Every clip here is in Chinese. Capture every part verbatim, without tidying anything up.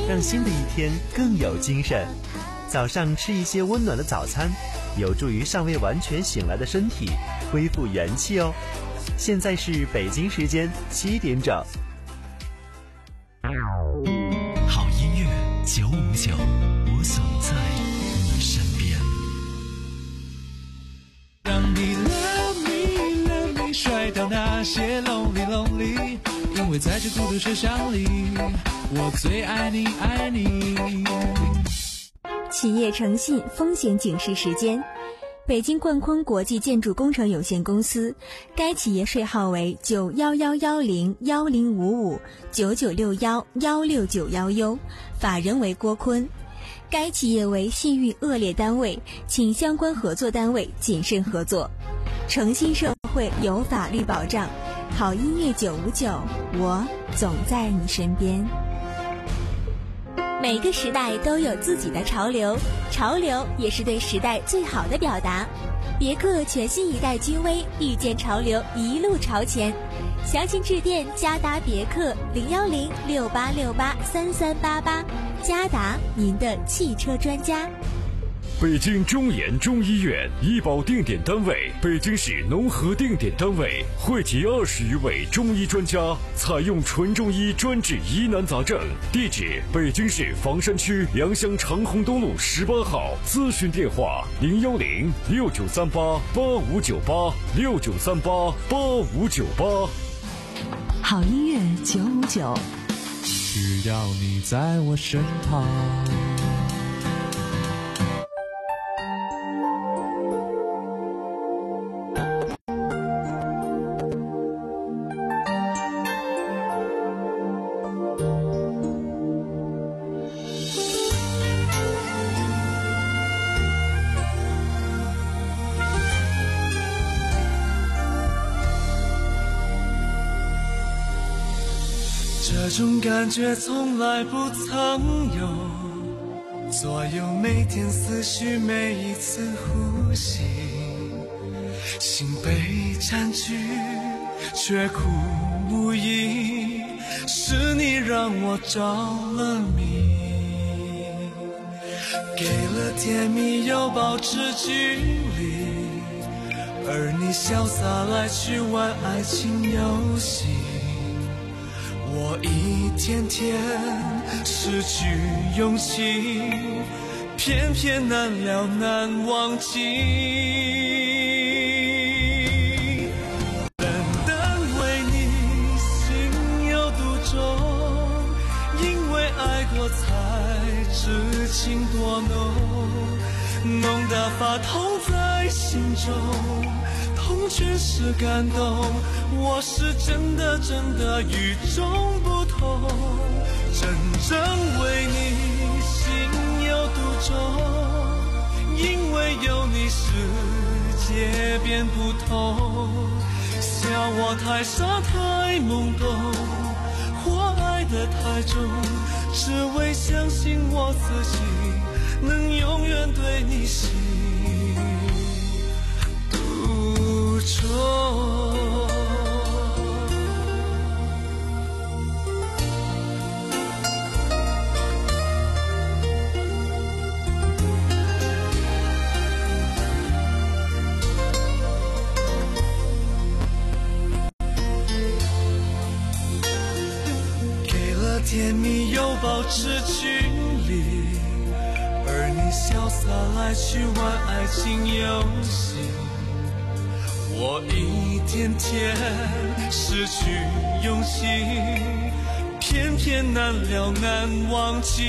让新的一天更有精神。早上吃一些温暖的早餐，有助于尚未完全醒来的身体恢复元气哦。现在是北京时间七点整。 好音乐九五九，我总在你身边。 让你 love me love me 甩掉那些 lonely lonely， 因为在这孤独车厢里，我最爱你爱你。 企业诚信风险警示时间，北京冠坤国际建筑工程有限公司，该企业税号为九一一一零一零五五九九六一一六九一 U， 法人为郭坤。该企业为信誉恶劣单位，请相关合作单位谨慎合作。诚信社会有法律保障，好音乐九五九，我总在你身边。每个时代都有自己的潮流，潮流也是对时代最好的表达。别克全新一代君威，遇见潮流，一路朝前。详情致电嘉达别克零幺零六八六八三三八八，嘉达您的汽车专家。 北京中研中医院医保定点单位，北京市农合定点单位，汇集二十余位中医专家，采用纯中医专治疑难杂症。地址：北京市房山区良乡长虹东路十八号。咨询电话：零幺零六九三八八五九八六九三八八五九八。 好音乐九五九， 只要你在我身旁。这种感觉从来不曾有，左右每天思绪，每一次呼吸，心被占据却苦无依，是你让我着了迷，给了甜蜜又保持距离，而你潇洒来去玩爱情游戏，我一天天失去勇气，偏偏难了难忘记。单单为你心有独钟，因为爱过才知情多浓，浓得发痛在心中，痛却是感动，我是真的真的与众不同，真正为你心有独钟，因为有你世界变不同，笑我太傻太懵懂，或爱得太重，只为相信我自己能永远对你心独钟。给了甜蜜又保持距离，而你潇洒来去玩爱情游戏，我一天天失去勇气，偏偏难了难忘记。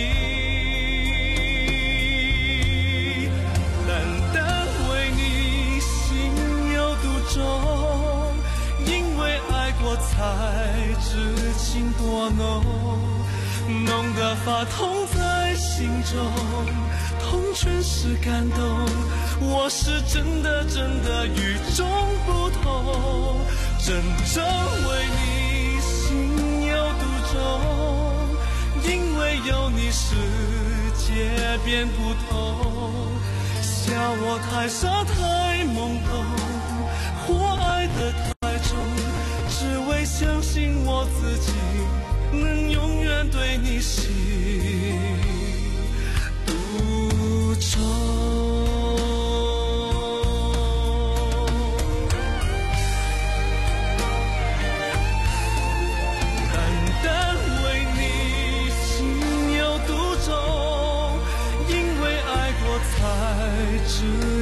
单单为你心有独钟，因为爱过才知情多浓，浓得发痛在心中，痛全是感动，我是真的真的与众不同，真正为你心有独钟，因为有你世界变不同，笑我太傻太懵懂，或爱得太重，只为相信我自己能永远对你心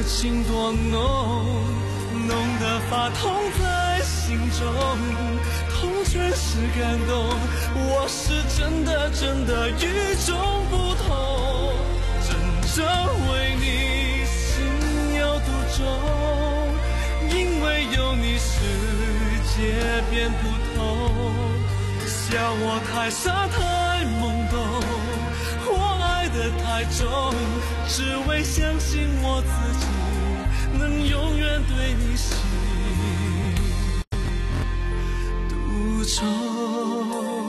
情多浓，浓得发痛在心中，痛全是感动，我是真的真的与众不同，真正为你心有独钟，因为有你世界变不同，笑我太傻太懵懂，我爱得太重，只为相信我自己能永远对你心独钟。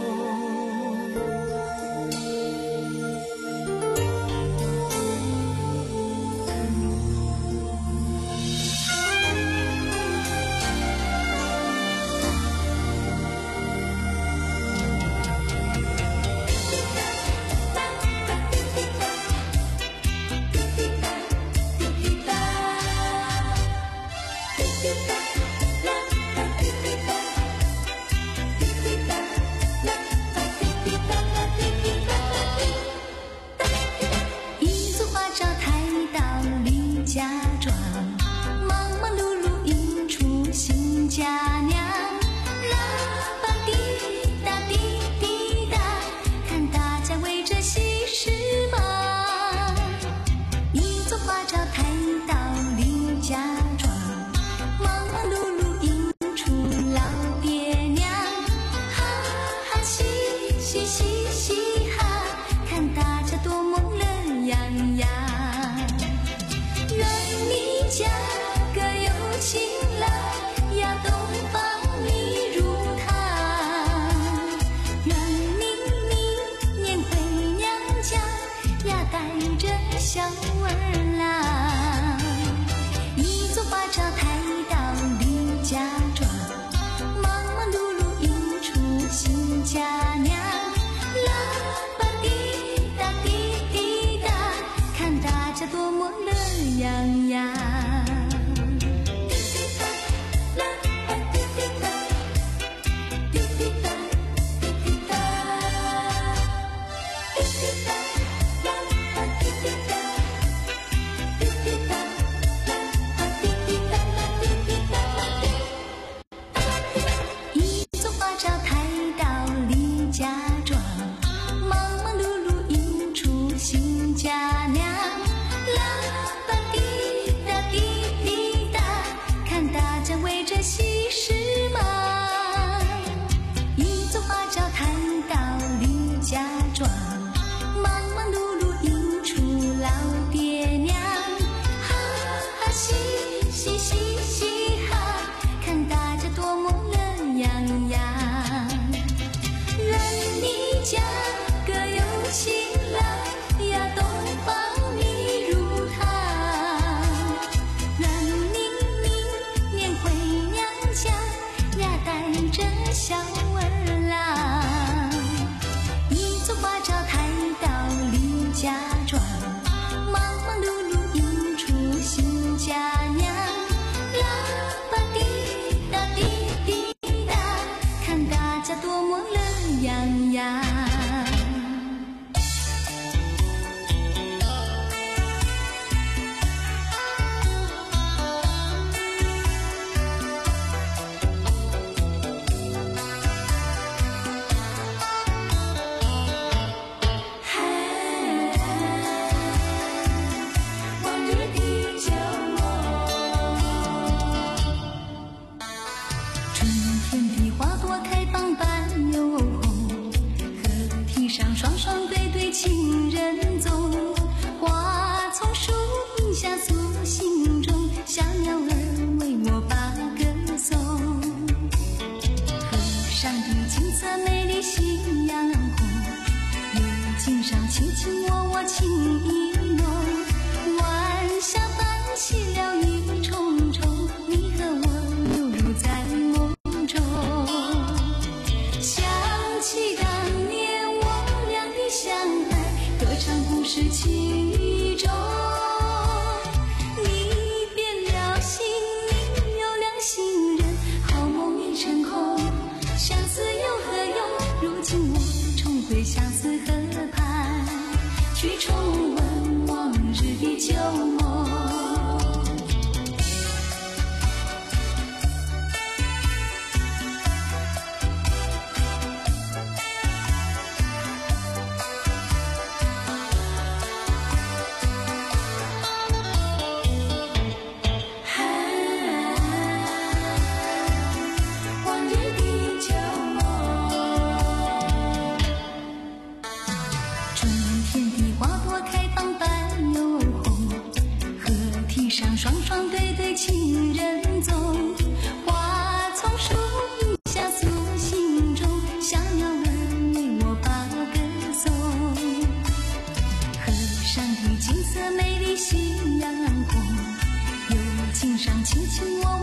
去重温往日的旧梦。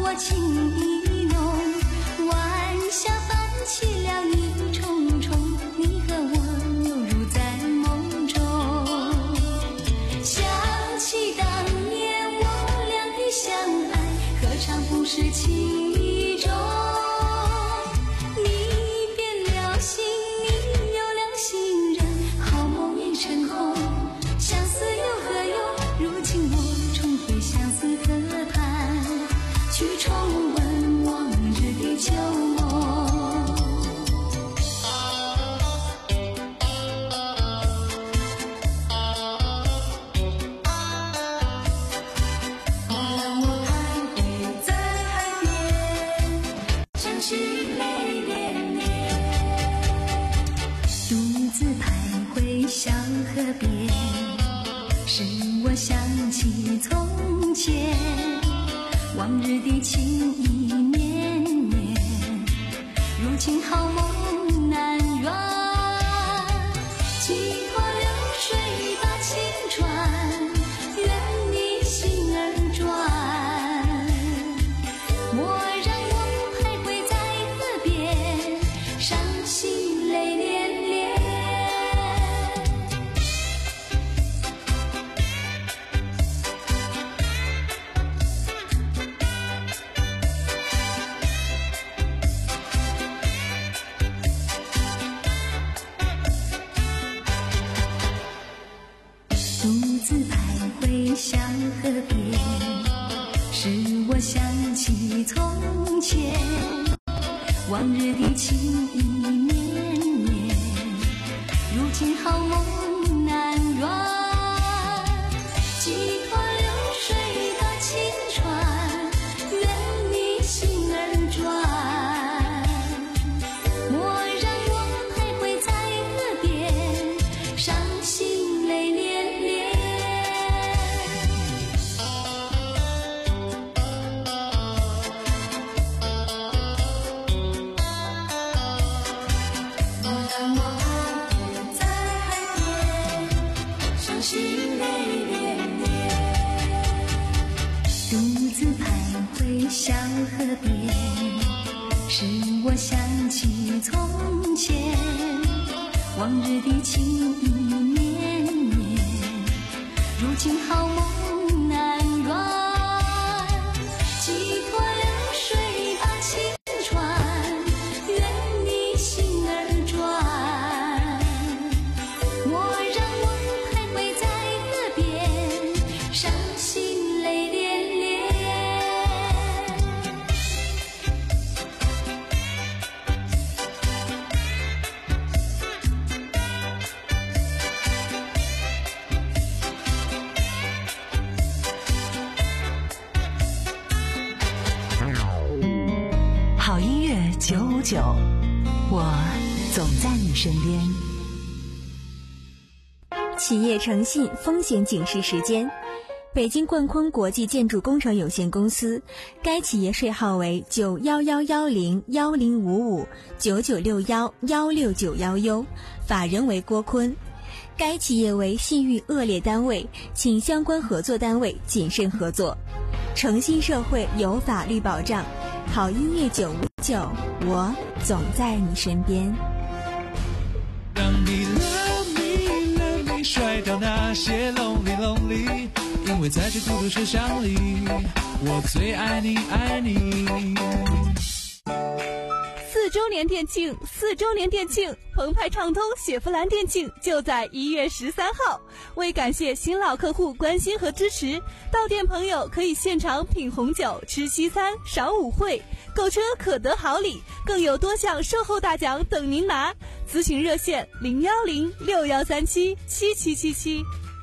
我情意浓，晚霞泛起了一重重，你和我犹如在梦中。想起当年我俩的相爱，何尝不是情意重？你变了心，你有了新人，好梦已成空，相思又何用？如今我重回相思河畔，去重温往日的旧梦。让我徘徊在海边，伤心泪连连，独自徘徊小河边，使我想起从前，往日的情意绵绵，如今好梦难圆，寄托流水把情传，愿你心儿转。莫让我徘徊在河边，伤心泪连连。独自徘徊小河边，使我想起从前，往日的情意绵绵，如今好梦难圆，寄托流水把情传，愿你心儿转。莫让我徘徊在河边，伤心泪连连。莫让我徘徊在海边，伤心泪连连。独自徘徊小河边，使我想起从前，往日的情意绵绵，如今好梦难圆，寄托流水把情传，愿你心儿转。莫让我徘徊在河边，伤心泪连连。 好音乐九五九，我总在你身边。 企业诚信风险警示时间。北京冠坤国际建筑工程有限公司，该企业税号为九幺幺幺零幺零五五九九六幺幺六九幺 U， 法人为郭坤。该企业为信誉恶劣单位，请相关合作单位谨慎合作。诚信社会有法律保障，好音乐九五九，我总在你身边。 让你 love me love me 甩掉那些 lonely lonely， 因为在这孤独世上里，我最爱你爱你。 四周年店庆，四周年店庆，澎湃畅通雪佛兰店庆就在一月十三号。为感谢新老客户关心和支持，到店朋友可以现场品红酒、吃西餐、赏舞会，购车可得好礼，更有多项售后大奖等您拿。咨询热线零幺零六幺三七七七七七。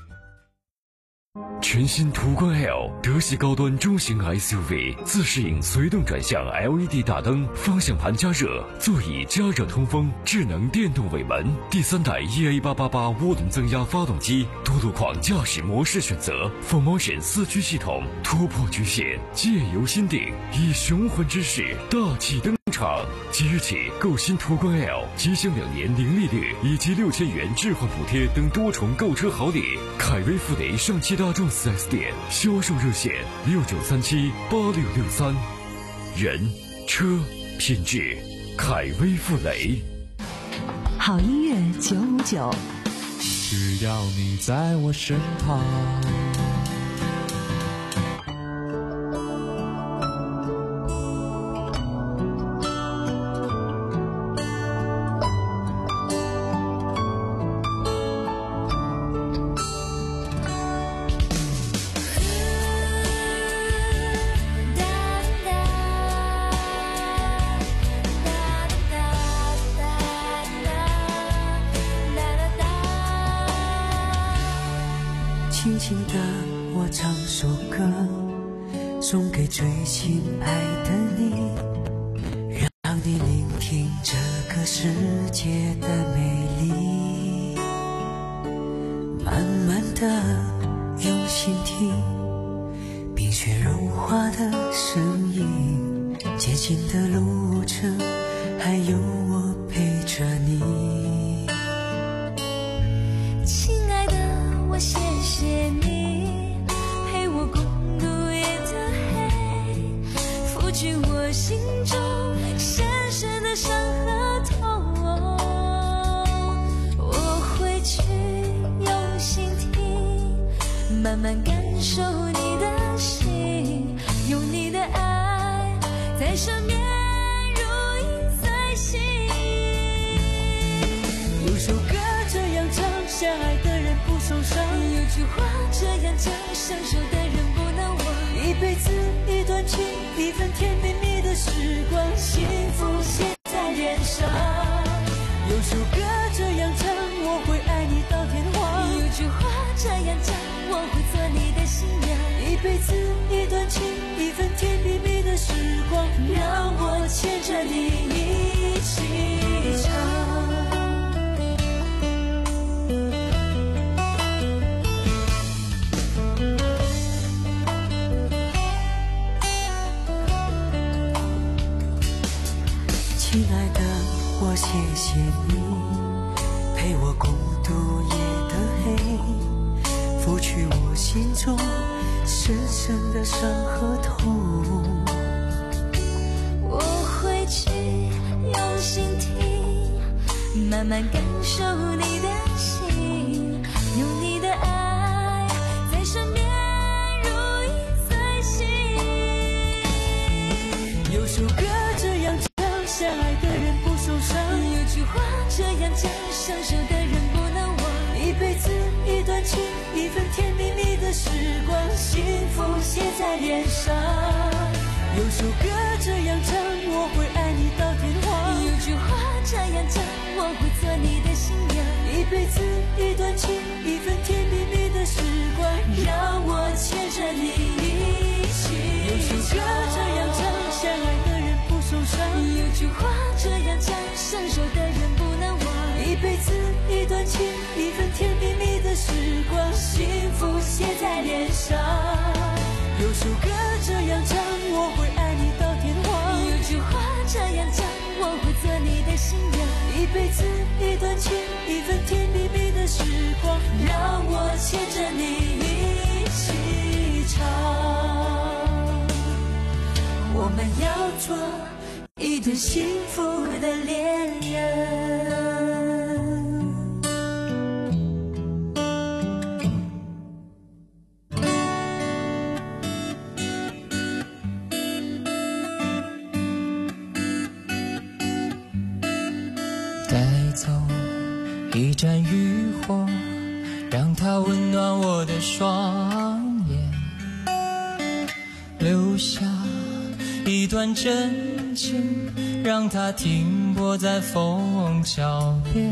全新途观 L 德系高端中型 S U V， 自适应随动转向 L E D 大灯，方向盘加热，座椅加热通风，智能电动尾门，第三代 E A 八八八涡轮增压发动机，多路况驾驶模式选择 ，Full Motion 四驱系统，突破局限，借由心定，以雄浑之势大气登场。即日起购新途观 L， 即享两年零利率以及六千元置换补贴等多重购车好礼。凯威富雷上汽大众 四 S 店销售热线六九三七八六六三。 人、车、品质，凯威富雷。 好音乐九五九， 只要你在我身旁。 轻轻地我唱首歌，送给最亲爱的你，让你聆听这个世界的美丽。慢慢地用心听，冰雪融化的声音，接近的路程，还有我陪着你。 亲爱的，我谢谢你陪我共度夜的黑，拂去我心中深深的伤和痛。我会去用心听，慢慢感受你的心，用你的爱在身边如影随形。 有首歌这样唱，相爱的人不受伤。 有句话这样讲，相守的人不能忘。 一辈子一段情，一份甜蜜蜜的时光，幸福写在脸上。有首歌这样唱，我会爱你到天荒。 有句话这样讲，我会做你的新娘。 一辈子一段情，一份甜蜜蜜的时光，让我牵着你一起唱。亲爱的，我谢谢你陪我共度夜的黑，拂去我心中深深的伤和痛。 我会去用心听，慢慢感受你的心，用你的爱在身边如影随形。 有首歌这样唱，相爱的人不受伤。 有句话这样讲，相守的人不能忘。 一辈子一段情，一份甜蜜蜜的时光，幸福写在脸上。有首歌这样唱，我会爱你到天荒。 有句话这样讲，我会做你的新娘。 一辈子一段情，一份甜蜜蜜的时光，让我牵着你一起。有首歌这样唱，相爱的人不受伤。 有句话这样讲，相守的人不能忘。 一辈子一段情，一份甜蜜蜜的时光，幸福写在脸上。有首歌这样唱，我会爱你到天荒。 有句话这样讲，我会做你的新娘。 一辈子一段情，一份甜蜜蜜的时光，让我牵着你一起唱。我们要做一对幸福的恋人。 带走一盏渔火，让它温暖我的双眼，留下一段真情，让它停泊在枫桥边。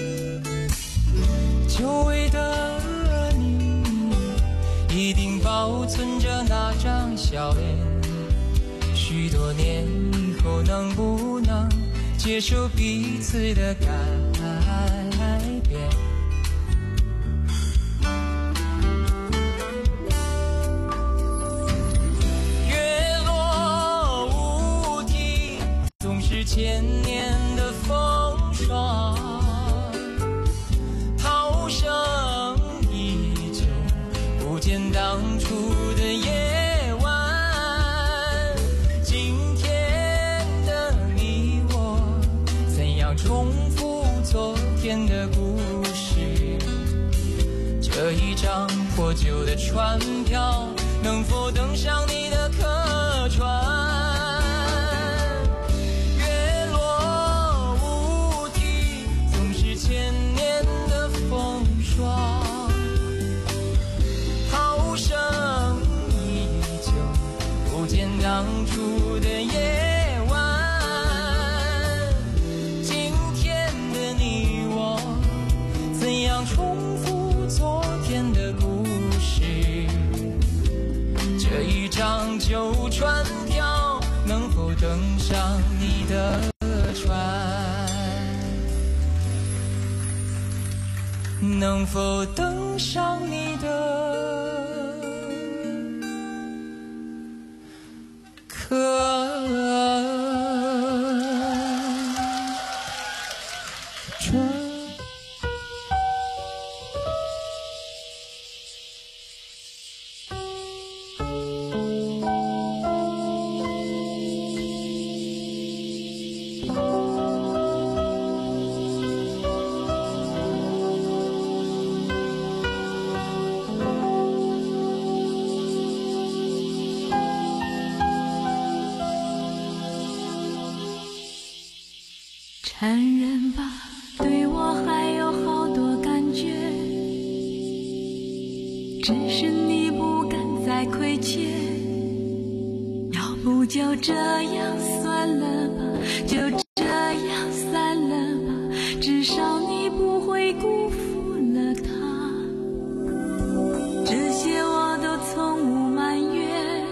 久违的你，一定保存着那张笑脸，许多年以后能不能接受彼此的改变？月落乌啼，总是千年的风霜，涛声依旧，不见当初的夜晚。今天天的故事。这一张破旧的船票，能否登上你的客船？月落乌啼，总是千年的风霜。涛声依旧，不见当初的夜晚。今天的你我，怎样重复昨天的故事？这一张旧船票，能否登上你的船？能否登上你的客船？ 承认吧，对我还有好多感觉，只是你不敢再亏欠。要不就这样算了吧，就这样散了吧，至少你不会辜负了他。这些我都从无埋怨，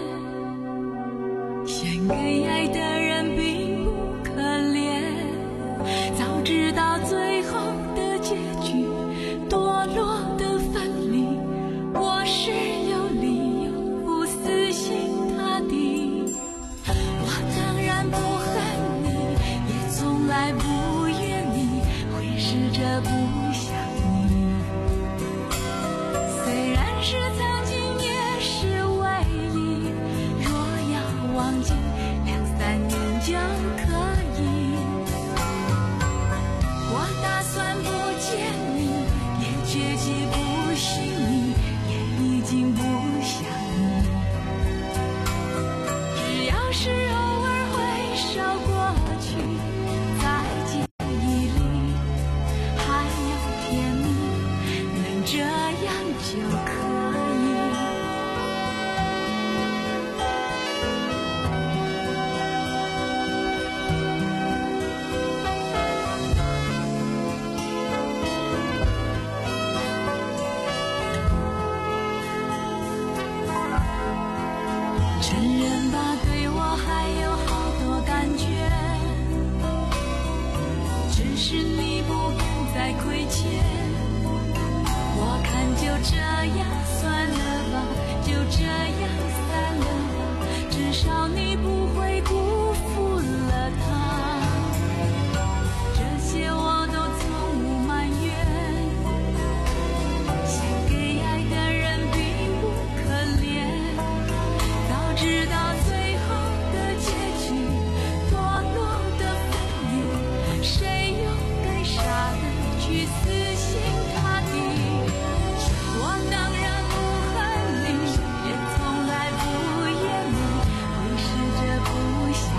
献给爱的人并不可怜。早知道最后的结局，堕落的分离，我是有理由不死心塌地。我当然不恨你，也从来不怨你，会试着不想你。虽然是曾经也是唯一，若要忘记两三年就可以。我打算不见你，也决计不信你，也已经不想你。只要是偶尔回首过去，在记忆里还有甜蜜，能这样就可以。承认吧，对我还有好多感觉，只是你不敢再亏欠。我看就这样算了吧，就这样散了吧，至少你不会辜负了他。这些我都从无埋怨，献给爱的人并不可怜。早知道最后的结局，堕落的分离，谁又该傻的去死心塌地？我当然不恨你，也从来不怨你，会试着不想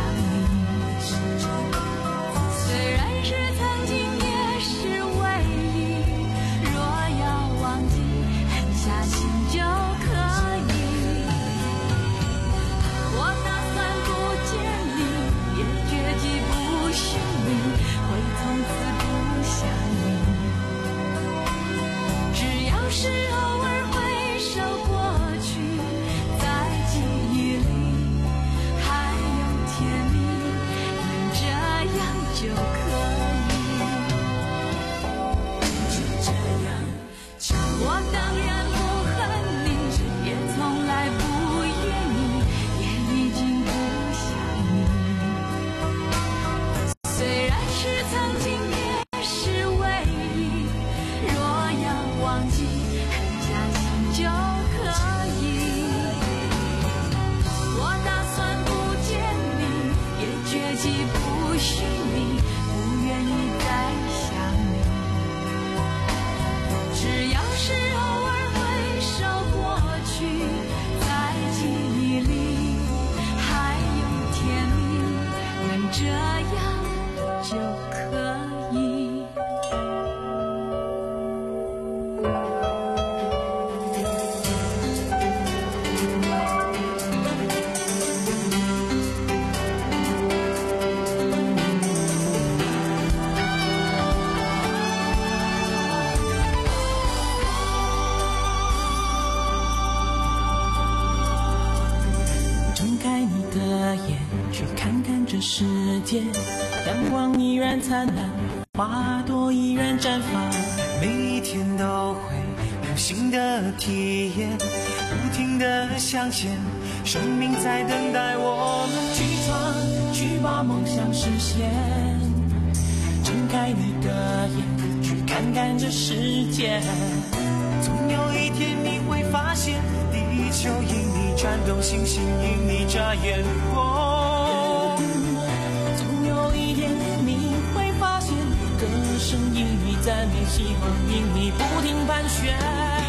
世界，阳光依然灿烂，花朵依然绽放， 每一天都会有新的体验，不停地向前，生命在等待我们去闯，去把梦想实现，睁开你的眼，去看看这世界。 总有一天你会发现，地球因你转动，星星因你眨眼光。 总有一天你会发现，歌声因你赞美，希望因你不停盘旋。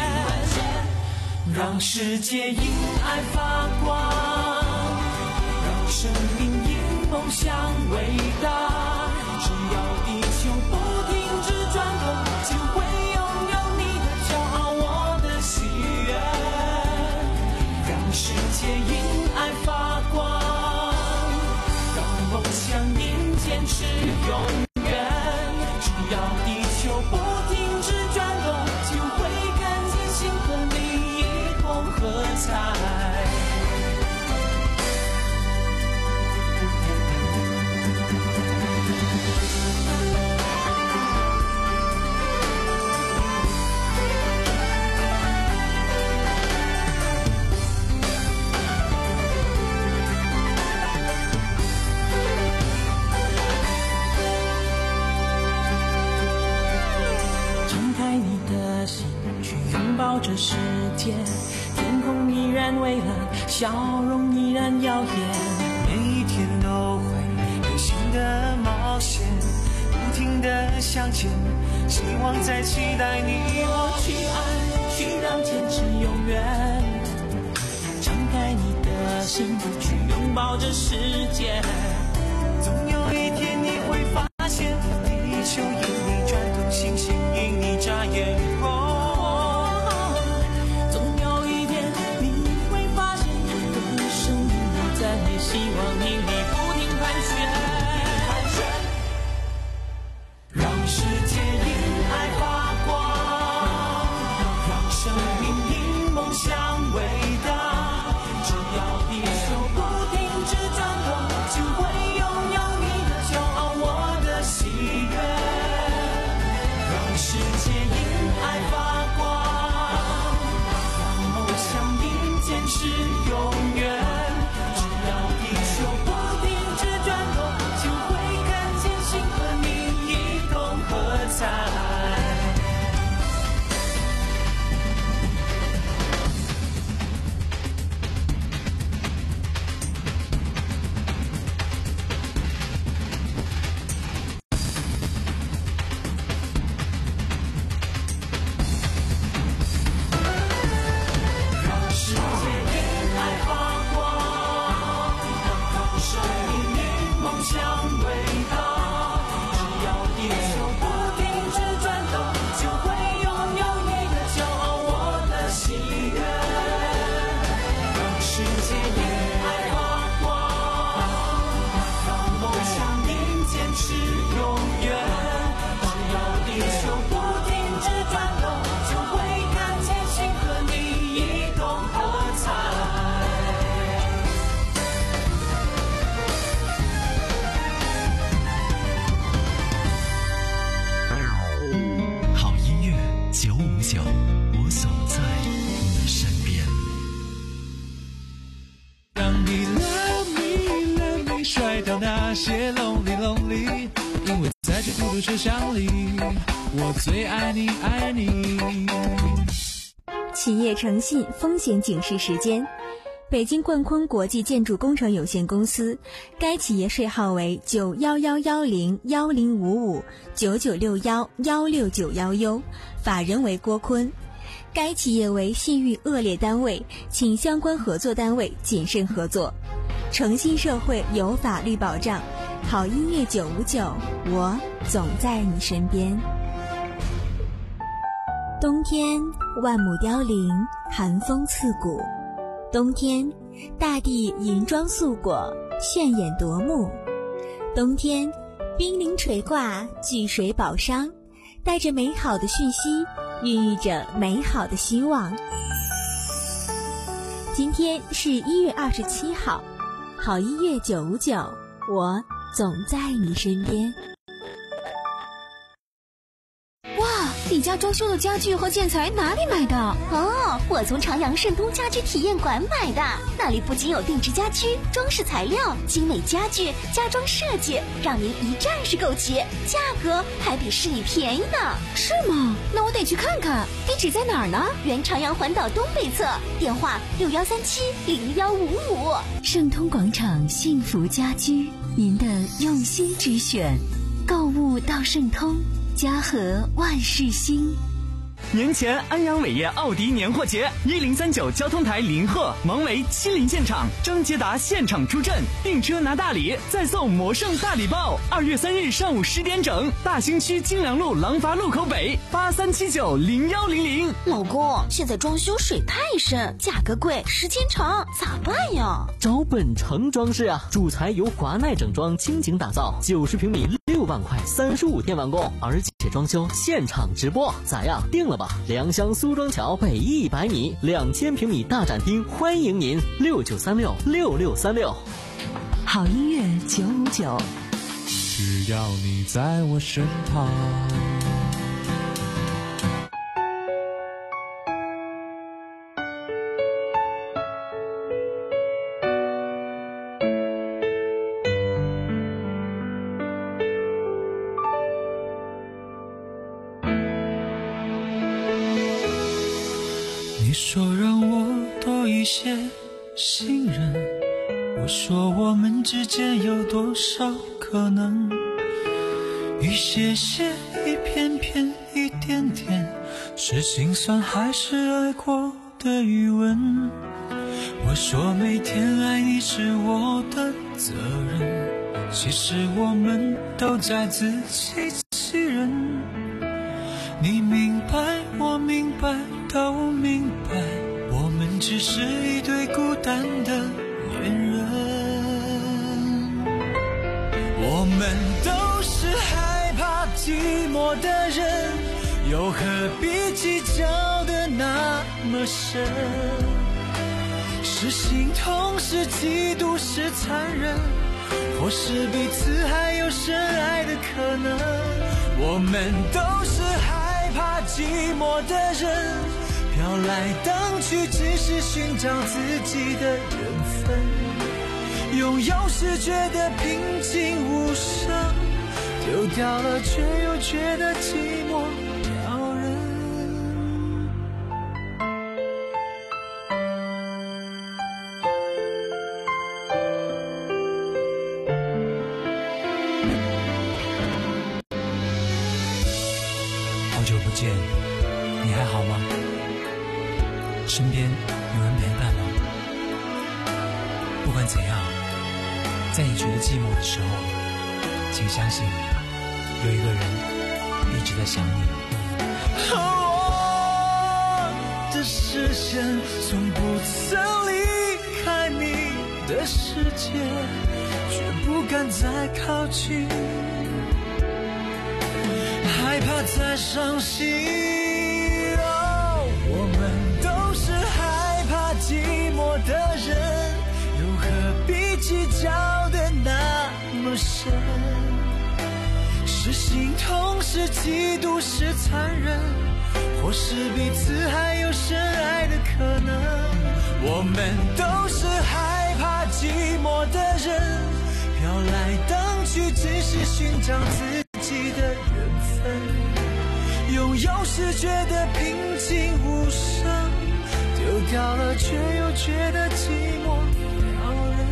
让世界因爱发光，让生命因梦想伟大。只要地球不停止转动，就会拥有你的骄傲，我的喜悦。让世界因爱发光，让梦想因坚持永远。只要地球不停止转动，就会看见星河里一同喝彩。 抱着世界，天空依然蔚蓝，笑容依然耀眼。 每一天都会有新的冒险，不停地向前，希望在期待你。 我去爱，去让坚持永远。敞开你的心，去拥抱这世界。 总有一天你会发现，地球因你转动，星星因你眨眼光。 希望因你不停盘旋， 让世界因爱发光，让生命因梦想伟大。只要地球不停止转动，就会拥有你的骄傲，我的喜悦。让世界因爱发光，让梦想因坚持永远。 我总在你身边。 让你 love me love me 甩掉那些 lonely lonely， 因为在这孤独车厢里，我最爱你爱你。 企业诚信风险警示时间。北京冠坤国际建筑工程有限公司，该企业税号为九幺幺幺零幺零五五九九六幺幺六九幺 U， 法人为郭坤。该企业为信誉恶劣单位，请相关合作单位谨慎合作。诚信社会有法律保障，好音乐九五九，我总在你身边。冬天万亩凋零，寒风刺骨。冬天，大地银装素裹，炫眼夺目。冬天，冰凌垂挂，巨水宝商，带着美好的讯息，孕育着美好的希望。今天是一月二十七号，好音乐九五九， 我总在你身边。 你家装修的家具和建材哪里买的？ 哦，我从长阳盛通家居体验馆买的。那里不仅有定制家居、装饰材料、精美家具、家装设计，让您一站式购齐，价格还比市里便宜呢。 是吗？那我得去看看。地址在哪儿呢？ 原长阳环岛东北侧，电话六幺三七零幺五五。 盛通广场幸福家居，您的用心之选。购物到盛通，家和万事兴。 年前安阳伟业奥迪年货节，一零三九交通台临贺，王维亲临现场，张捷达现场出阵，订车拿大礼，再送魔圣大礼包。二月三日上午十点整，大兴区金良路廊坊路口北，八三七九零幺零零。 老公，现在装修水太深，价格贵，时间长，咋办呀？ 找本城装饰啊，主材由华奈整装倾情打造，九十平米六万块，三十五天完工，而且装修现场直播，咋样？定了吧？良乡苏庄桥北一百米，两千平米大展厅，欢迎您六九三六六六三六。 好音乐九五九， 只要你在我身旁。你说让我多一些信任，我说我们之间有多少可能，一些些一片片一点点，是心酸还是爱过的余温。我说每天爱你是我的责任，其实我们都在自欺欺人。你明白我明白都明白，我们只是一对孤单的恋人。我们都是害怕寂寞的人，又何必计较的那么深？是心痛是嫉妒是残忍，或是彼此还有深爱的可能。我们都是害怕寂寞的人，飘来荡去只是寻找自己的缘分。拥有时觉得平静无声，丢掉了却又觉得寂寞撩人。好久不见，你还好吗？身边有人陪伴吗？不管怎样，在你觉得寂寞的时候，请相信有一个人一直在想你。我的视线从不曾离开你的世界，却不敢再靠近，害怕再伤心。哦，我们都是害怕寂寞的人，又何必计较的那么深？是心痛是嫉妒是残忍，或是彼此还有深爱的可能。我们都是害怕寂寞的人，飘来荡去只是寻找自己的缘分。拥有时觉得平静无声，丢掉了却又觉得寂寞撩人。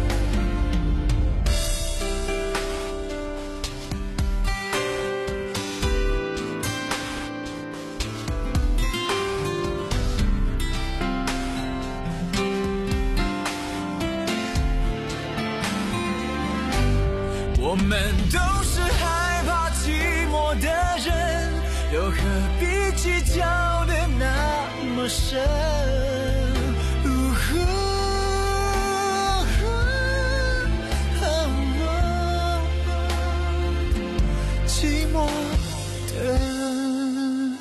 我们都是害怕寂寞的人，又何必计较的那么深？寂寞的人。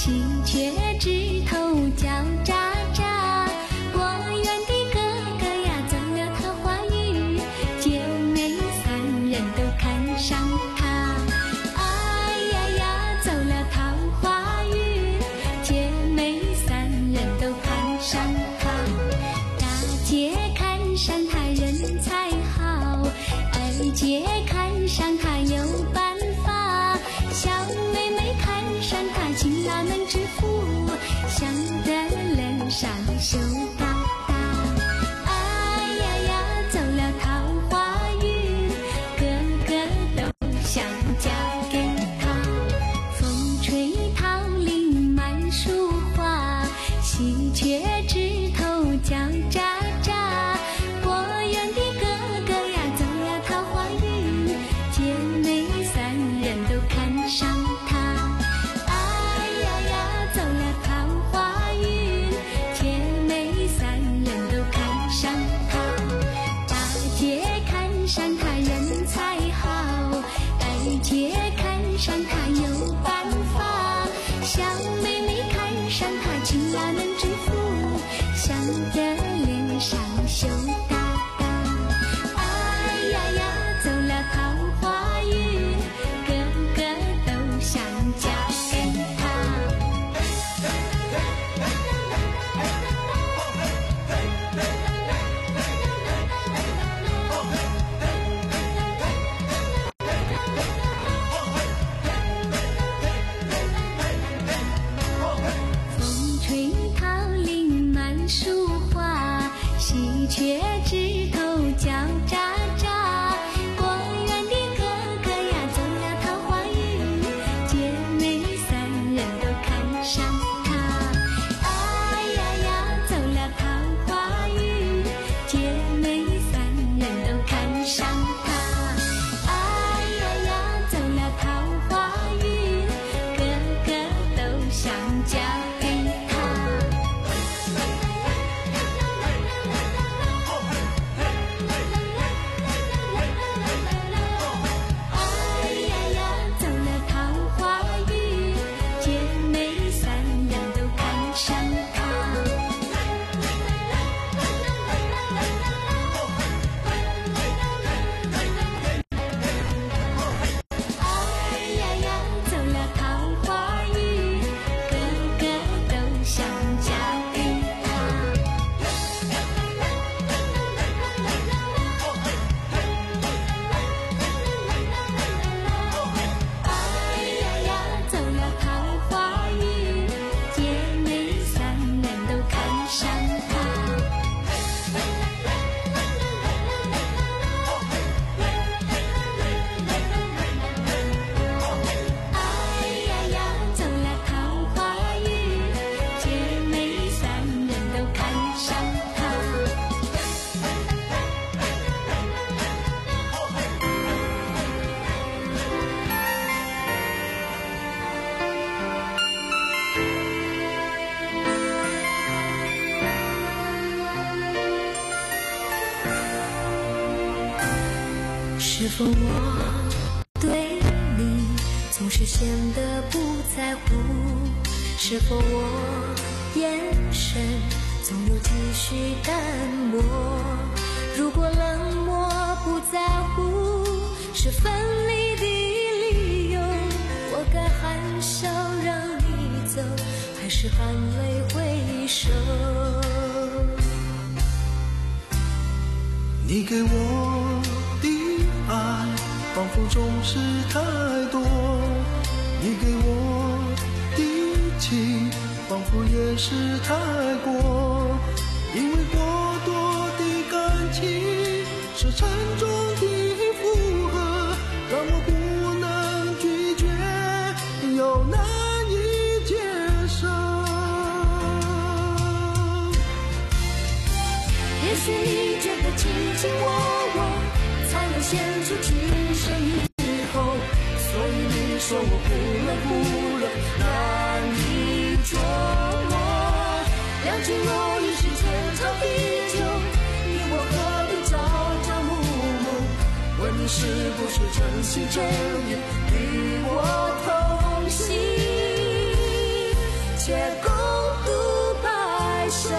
喜鹊枝头叫喳喳，果园的哥哥呀走了桃花运，姐妹三人都看上他。哎呀呀，走了桃花运，姐妹三人都看上他。大姐看上他人才好，二姐看上他有办法，小妹妹看上他勤劳能致富，想得脸上羞答答。哎呀呀，走了桃花运，个个都想嫁给他。风吹桃林满树花，喜鹊枝头叫喳喳，果园的哥哥呀走了桃花运，姐妹三人都看上他。哎呀呀，走了桃花运，姐妹三人都看上他。大姐看上他人才好，二姐看上他有办法，小妹妹看上他勤劳能致富，想得脸上羞答答。哎呀呀，走了桃花运，个个都想嫁给他。风吹桃林满树花，喜鹊枝头叫喳喳，果园的哥哥呀走了桃花运，姐妹三人都看上他。哎呀呀，走了桃花运，姐妹三人都看上他。哎呀呀，走了桃花运，个个都想嫁给他。哎呀呀，走了桃花运，姐妹三人都看上他。哎呀呀，走了桃花运，个个都想嫁给他。哎呀呀，走了桃花运，姐妹三人都看上他。哎呀呀，走了桃花运，姐妹三人都看上他。 是否我对你总是显得不在乎？是否我眼神总有几许淡漠？如果冷漠不在乎是分离的理由，我该含笑让你走，还是含泪挥手？ 你给我的爱仿佛总是太多，你给我的情仿佛也是太过，因为过多的感情是沉重的负荷，让我不能拒绝又难以接受。 也许你觉得卿卿我我才能显出情深之后，所以你说我哭了哭了难以捉摸。两情若已是天长地久，你我何必朝朝暮暮？问你是不是真心真意与我同行？ 却共度白首。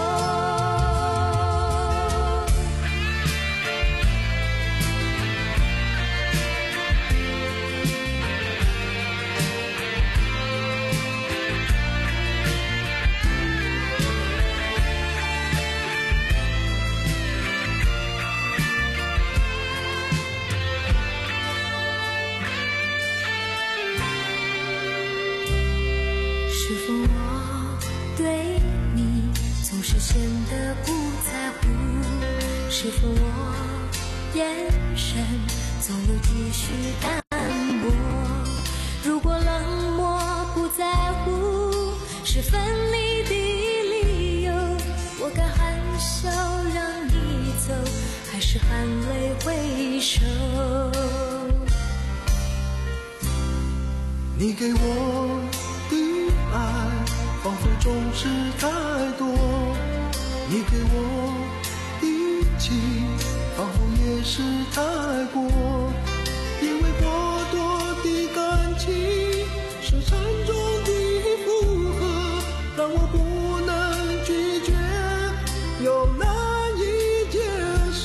是否我对你总是显得不在乎？是否我眼神总有几许淡漠？如果冷漠不在乎是分离的理由，我该含笑让你走，还是含泪回首？ 你给我的爱仿佛总是太多，你给我的情仿佛也是太过，因为过多的感情是沉重的负荷，让我不能拒绝又难以接受。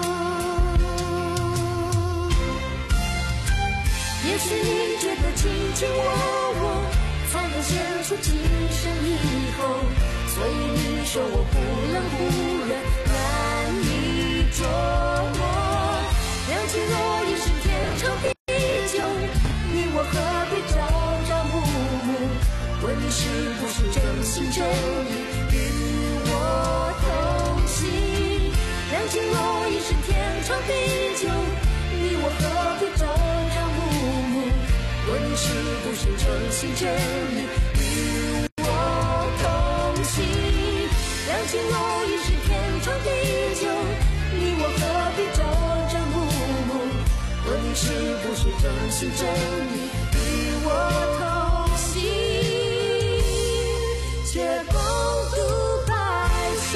也许你觉得卿卿我我才能显出今生以后，所以你说我忽冷忽热难以捉摸。两情若已是天长地久，你我何必朝朝暮暮？问你是不是真心真意与我同行？两情若已是天长地久，你我何必朝朝暮暮？问你是不是真心真意与我同行？两情若已是天长地久，你我何必朝朝暮暮？问你是不是真心真意与我同行，却共度白首。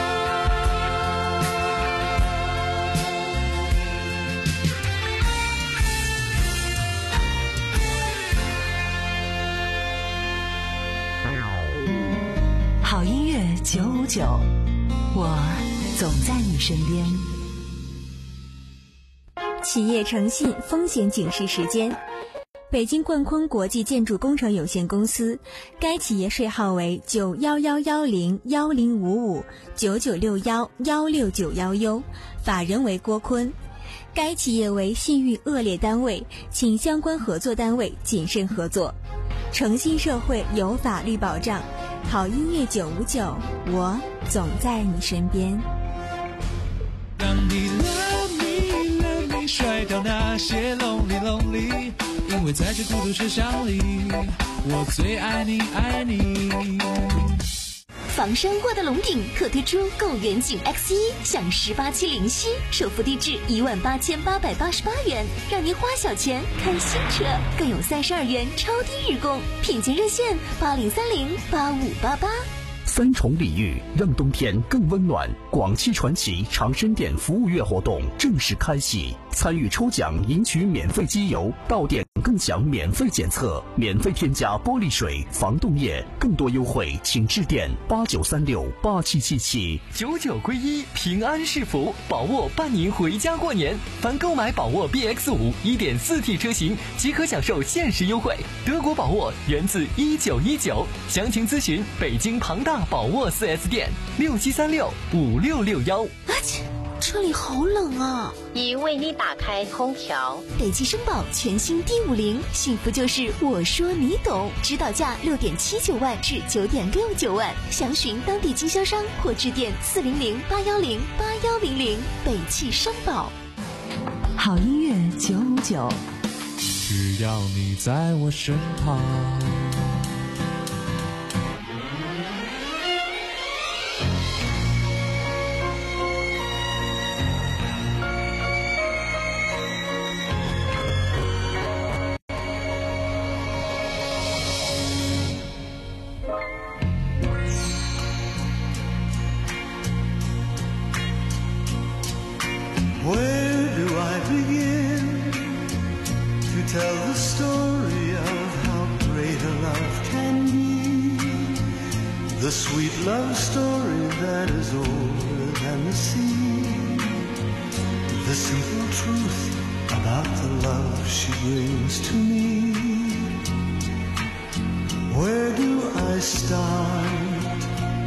好音乐九五九，我总在你身边。 企业诚信风险警示时间。北京冠坤国际建筑工程有限公司，该企业税号为九幺幺幺零幺零五五九九六幺幺六九幺 U， 法人为郭坤。该企业为信誉恶劣单位，请相关合作单位谨慎合作。诚信社会有法律保障。好音乐九五九，我总在你身边。 让你 love me love me 甩掉那些 lonely lonely， 因为在这孤独车厢里，我最爱你爱你。 房山沃德龙顶特推出购远景 X 一 享十八期零息，首付低至一万八千八百八十八元，让您花小钱看新车，更有三十二元超低日供，品鉴热线八零三零八五八八。 三重礼遇让冬天更温暖。广汽传祺长深店服务月活动正式开启，参与抽奖赢取免费机油，到店更享免费检测，免费添加玻璃水、防冻液，更多优惠请致电八九三六八七七七。 九九归一，平安是福，宝沃伴您回家过年。凡购买宝沃 B X 五 一点四 T 车型即可享受限时优惠。德国宝沃源自一九一九，详情咨询北京庞大宝沃 四 S 店六七三六五六六幺。 啊切，这里好冷啊！ 已为你打开空调。 北汽绅宝全新 D 五零，幸福就是我说你懂，指导价六点七九万至九点六九万，详询当地经销商或致电四零零八幺零八幺零零。北汽绅宝。 好音乐九五九， 只要你在我身旁。Where do I begin to tell the story of how great a the sweet love story that is older than the sea, the simple truth about the love she brings to me. Where do I start?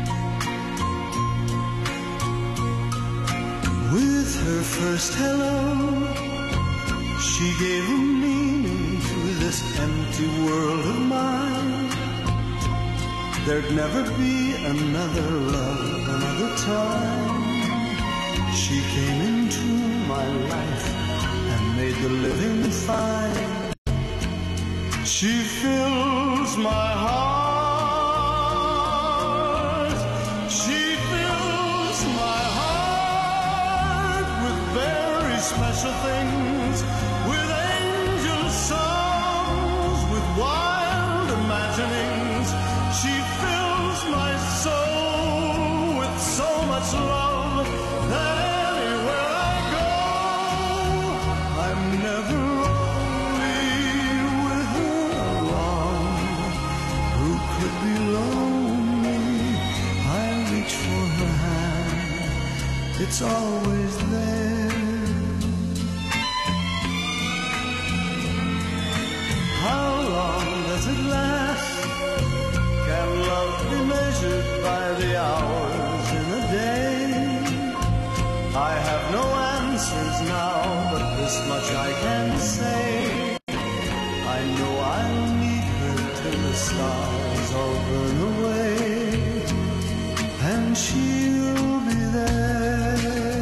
With her first hello, she gave a meaning to this empty world of mine. There'd never be another love, another time. She came into my life and made the living fine. She fills my heart. She fills my heart with very special things, with angel songs, with wild imaginings. She fills my soul with so much love that anywhere I go, I'm never only with her alone. Who could be lonely? I reach for her hand, it's always there. How long does it last? Can love be measured by the hours in a day? I have no answers now, but this much I can say. I know I'll need her till the stars all burn away, and she'll be there.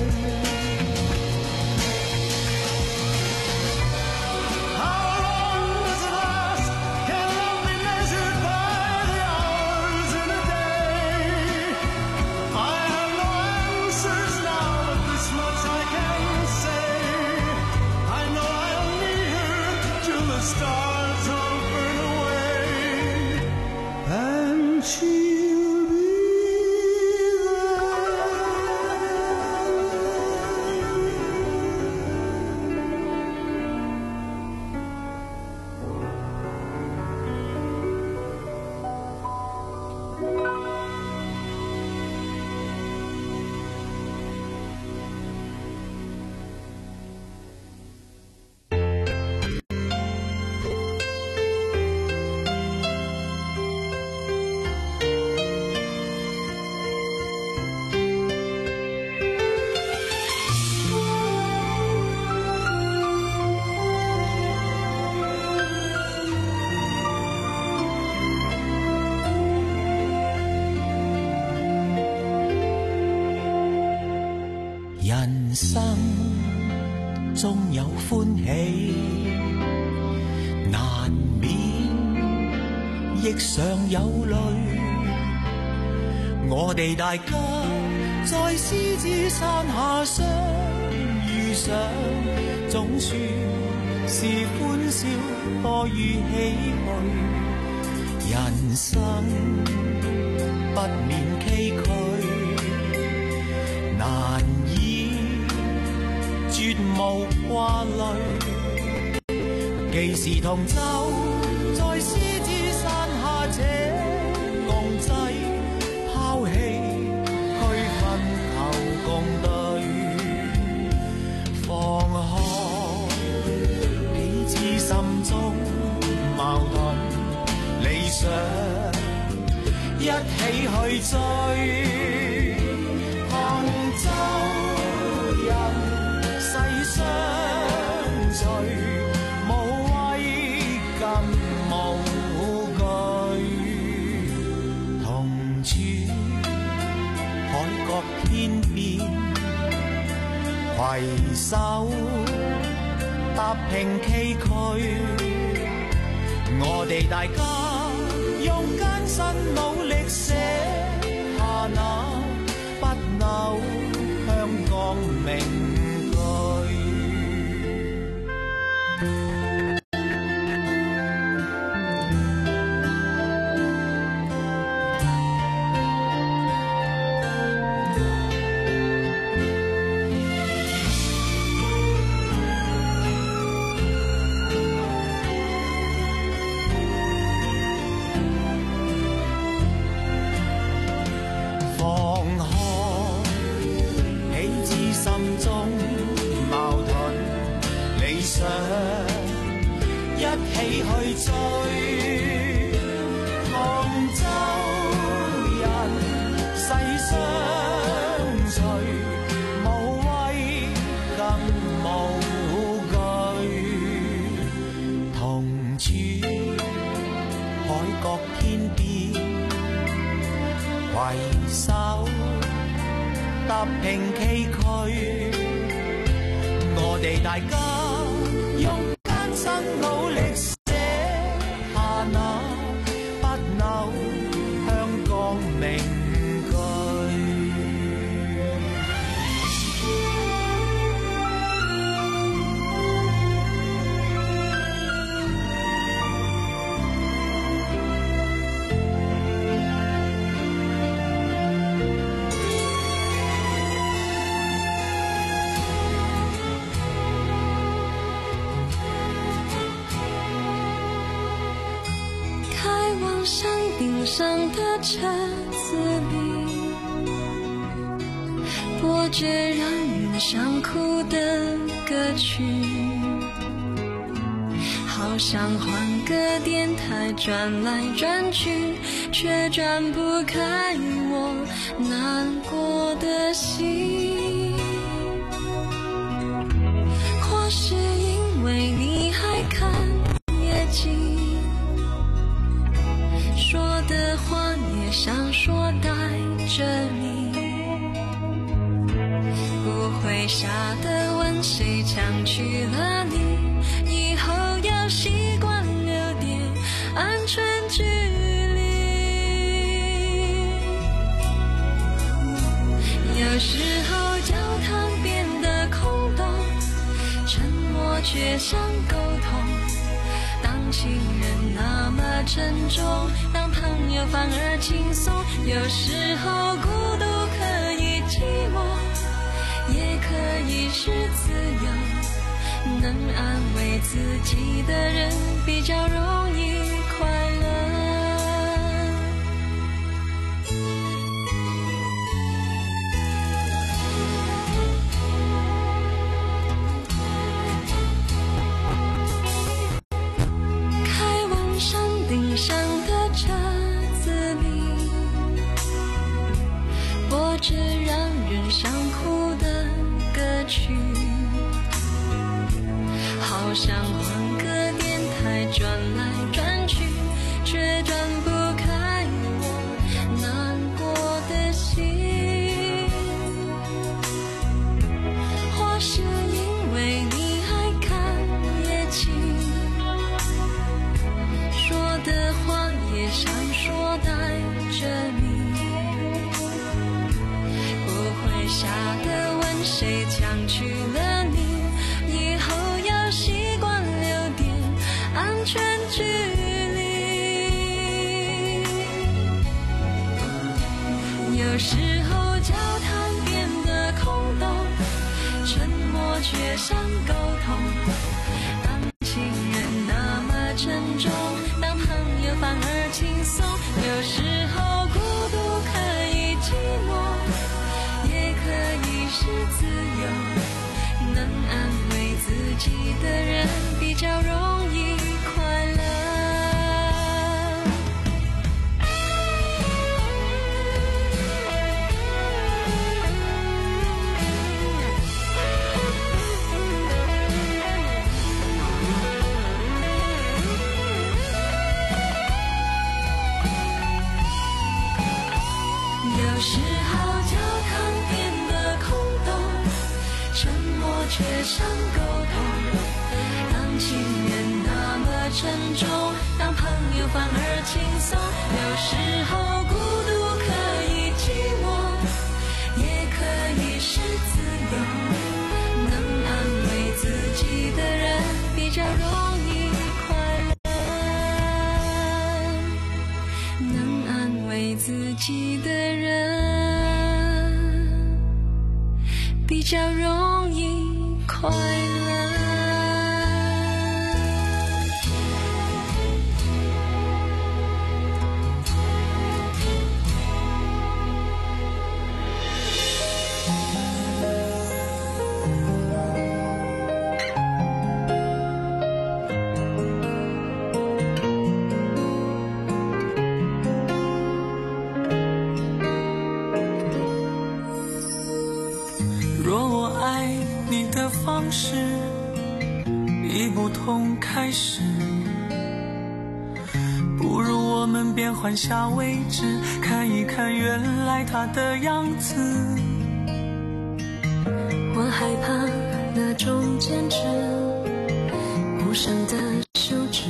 How long does it last? Can love be measured by the hours in a day? I have no answers now, but this much I can say. I know I'll need her till the stars all burn away, and she'll be 人生中有歡喜，難免亦常有淚。我哋大家在獅子山下相遇上，總算是歡笑多於唏噓。人生不免崎嶇，難以絕無掛慮，既是同舟在獅子山下這共濟，拋棄區分後共對，放開彼此心中矛盾，理想一起去追。杭州人世相隨，無畏更無懼，同處海角天邊，攜手踏平崎嶇。我哋大家用艱辛努力寫下那不朽香港名句。 醉。杭州人世相隨，無畏更無懼，同處海角天邊，攜手踏平崎嶇。我哋大家用艱辛努力寫下那八縷香港名句。 山顶上的车子里，播着让人想哭的歌曲，好想换个电台转来转去，却转不开我难过的心。或是因为你还看夜景，说的话也想说在这里，不会傻的问谁抢去了你，以后要习惯留点安全距离。有时候交谈变得空洞，沉默却像沟通，当情人那么沉重，当朋友反而轻松。有时候孤独可以寂寞，也可以是自由，能安慰自己的人比较容易快乐。顶上的车子里，播着让人想哭的歌曲，好想换个电台转来转去，却转不开我难过的心。或是因为你还看夜景，说的话也想说在这里，不会傻的问谁抢去了你，以后要习惯留点安全距离。有时候交谈变得空洞，沉默却像沟通，当情人那么沉重，当朋友反而轻松。有时候孤独可以寂寞，也可以是自由，能安慰自己的人比较容易快乐。有时候交谈变得空洞，沉默却像沟通，当情人那么沉重，当朋友反而轻松。有时候孤独可以寂寞，也可以是自由，能安慰自己的人比较容易快乐，能安慰自己的人比较容易快乐。 方式，已不同开始，不如我们变换下位置，看一看原来它的样子。 我害怕那种坚持，无声的休止，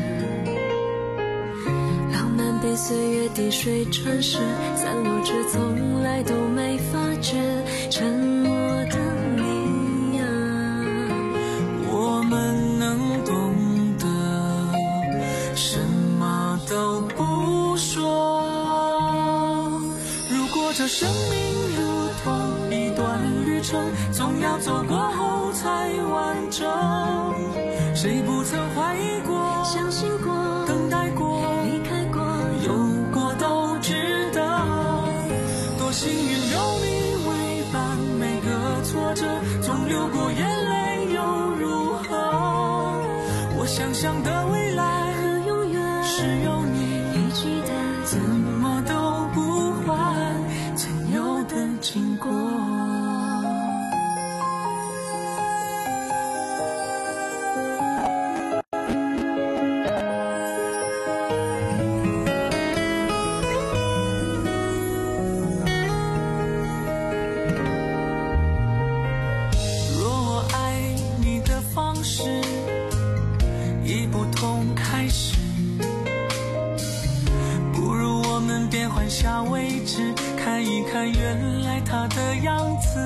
浪漫被岁月滴水穿石，散落着从来都没发觉沉默的你呀。 我们能懂得什么都不说，如果这生命如同一段旅程，总要走过后才完整。谁不曾怀疑过， 相信过， 等待过， 离开过， 有过都值得。多幸运有你为伴，每个挫折总流过眼泪又如何？我想象的未来和永远是有你一句的怎么都不换曾有的经过。已不同开始，不如我们变换下位置，看一看原来它的样子。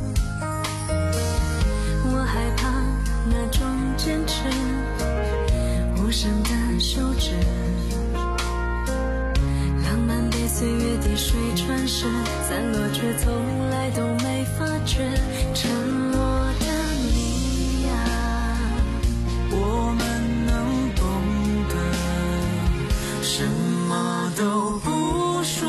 我害怕那种坚持，无声的休止，浪漫被岁月滴水穿石，散落却从来都没发觉沉默的你呀。 我们能懂得什么都不说，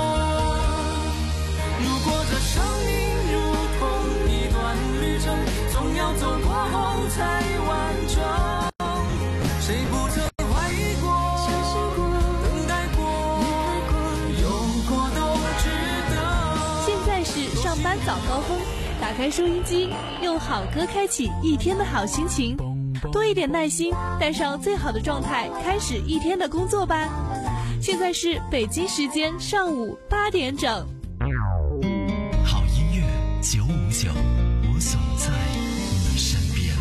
如果这生命如同一段旅程，总要走过后才完整。谁不曾怀疑过， 相信过， 等待过， 离开过， 有过都值得。 现在是上班早高峰，打开收音机，用好歌开启一天的好心情，多一点耐心，带上最好的状态，开始一天的工作吧。现在是北京时间上午八点整。 好音乐九五九，我总在你身边。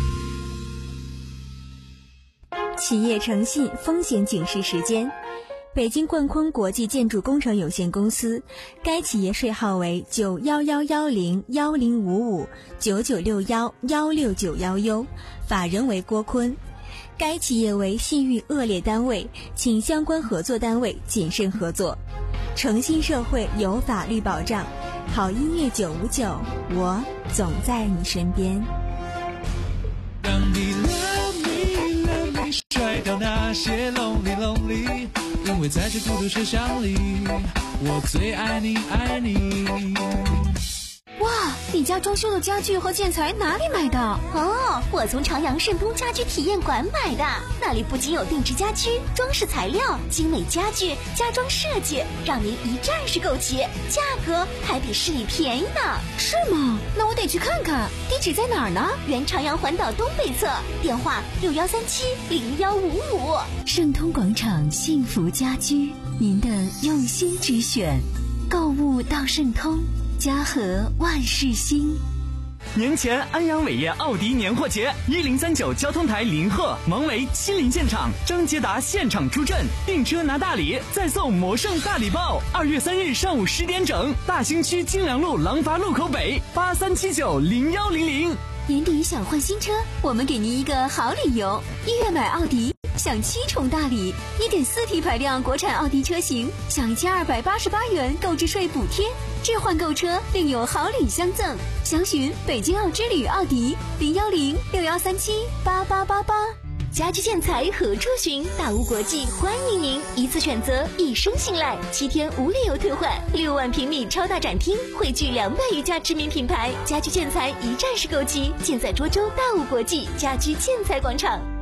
企业诚信风险警示时间。北京冠坤国际建筑工程有限公司，该企业税号为九幺幺幺零幺零五五九九六幺幺六九幺 U， 法人为郭坤。该企业为信誉恶劣单位，请相关合作单位谨慎合作。诚信社会有法律保障，好音乐九五九，我总在你身边。 让你 love me love me 甩掉那些 lonely lonely， 因为在这孤独车厢里，我最爱你爱你。 哇，你家装修的家具和建材哪里买的？ 哦，我从长阳盛通家居体验馆买的，那里不仅有定制家居、装饰材料、精美家具、家装设计，让您一站式购齐，价格还比市里便宜呢。 是吗？那我得去看看，地址在哪儿呢？ 原长阳环岛东北侧，电话六幺三七零幺五五。 盛通广场幸福家居，您的用心之选，购物到盛通。家和万事兴。 年前安阳伟业奥迪年货节，一零三九交通台临贺蒙维亲临现场，张捷达现场出阵，订车拿大礼，再送魔圣大礼包。二月三日上午十点整，大兴区金良路廊坊路口北八三七九零幺零零。 年底想换新车，我们给您一个好理由，一月买奥迪享七重大礼， 一点四 T 排量国产奥迪车型享一千二百八十八元购置税补贴，置换购车另有好礼相赠。详询北京奥之旅奥迪零幺零六幺三七八八八八。 家居建材何处寻？大屋国际欢迎您，一次选择，一生信赖，七天无理由退换，六万平米超大展厅，汇聚两百余家知名品牌，家居建材一站式购齐，建在涿州大屋国际家居建材广场。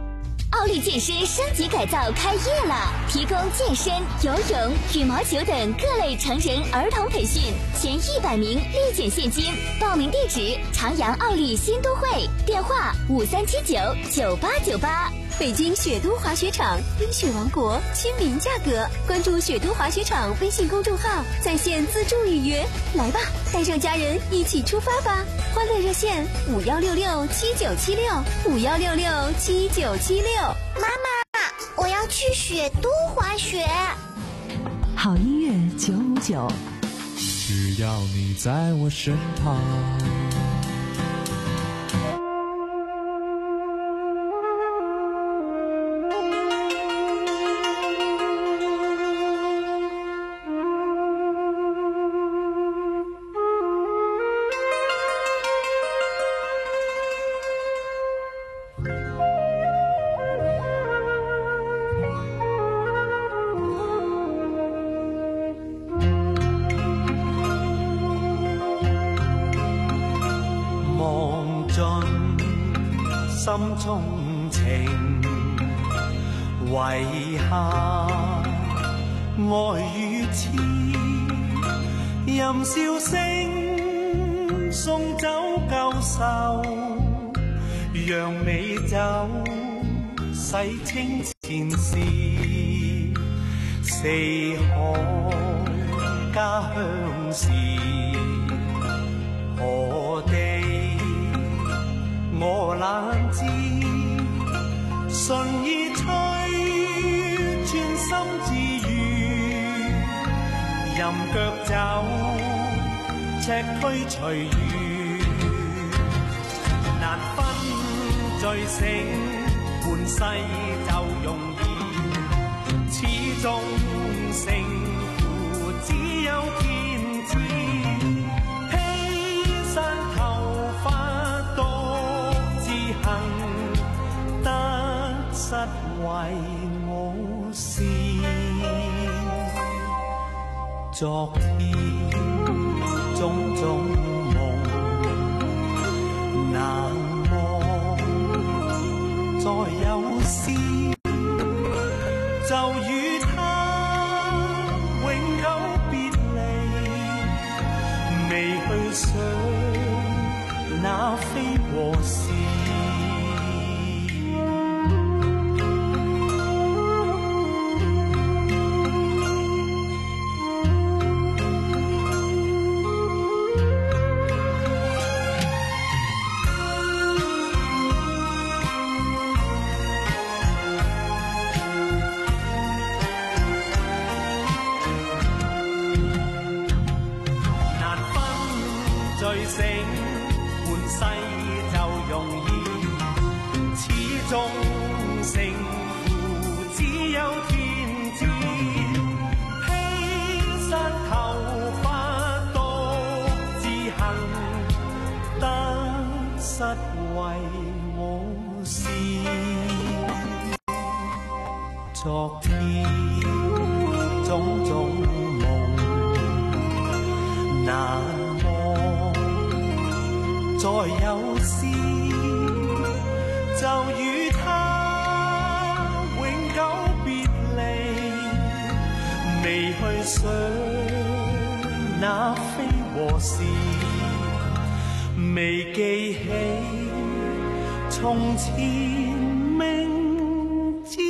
奥利健身升级改造开业了，提供健身、游泳、羽毛球等各类成人儿童培训，前一百名立减现金。报名地址：长阳奥利新都会，电话五三七九九八九八。北京雪都滑雪场，冰雪王国，亲民价格。关注雪都滑雪场微信公众号，在线自助预约。来吧，带上家人一起出发吧！欢乐热线五幺六六七九七六五幺六六七九七六。 妈妈，我要去雪都滑雪。 好音乐九五九， 只要你在我身旁。 心中情，遺下愛與痴，任笑聲送走舊愁，讓美酒洗清前事，四海家鄉是何地？我懶知，順意吹，專心自如，任腳走，赤推隨遇，難分醉醒，半世就容易，始終勝負只有天知，披散頭髮得失為我事，昨天種種夢難忘，再有時就與他永久別離，未去想那非和是。醉醒，半世就容易，始終勝負只有天知。披散頭髮獨自行，得失為我事。昨天種種夢難再有時就與他永久別離，未去想那非和是，未記起從前明知。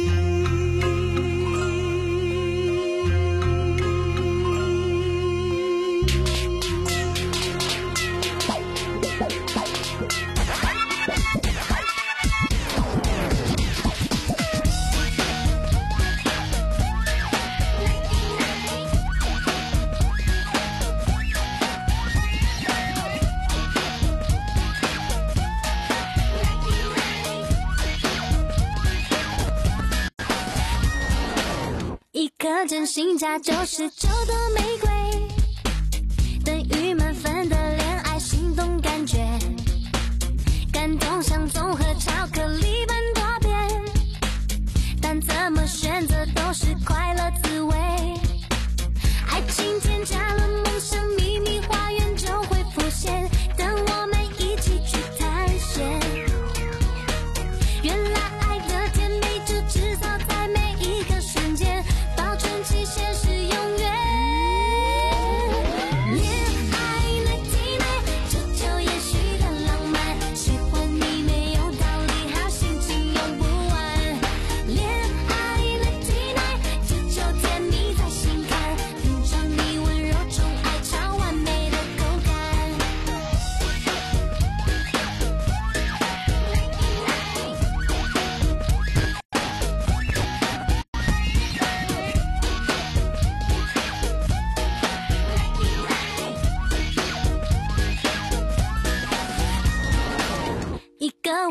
真心价九十九朵玫瑰，等于满分的恋爱心动感觉，感动像综合巧克力般多变，但怎么选择都是快乐滋味。爱情添加了梦想，秘密花园就会浮现，等我们一起去探险。原来爱的甜美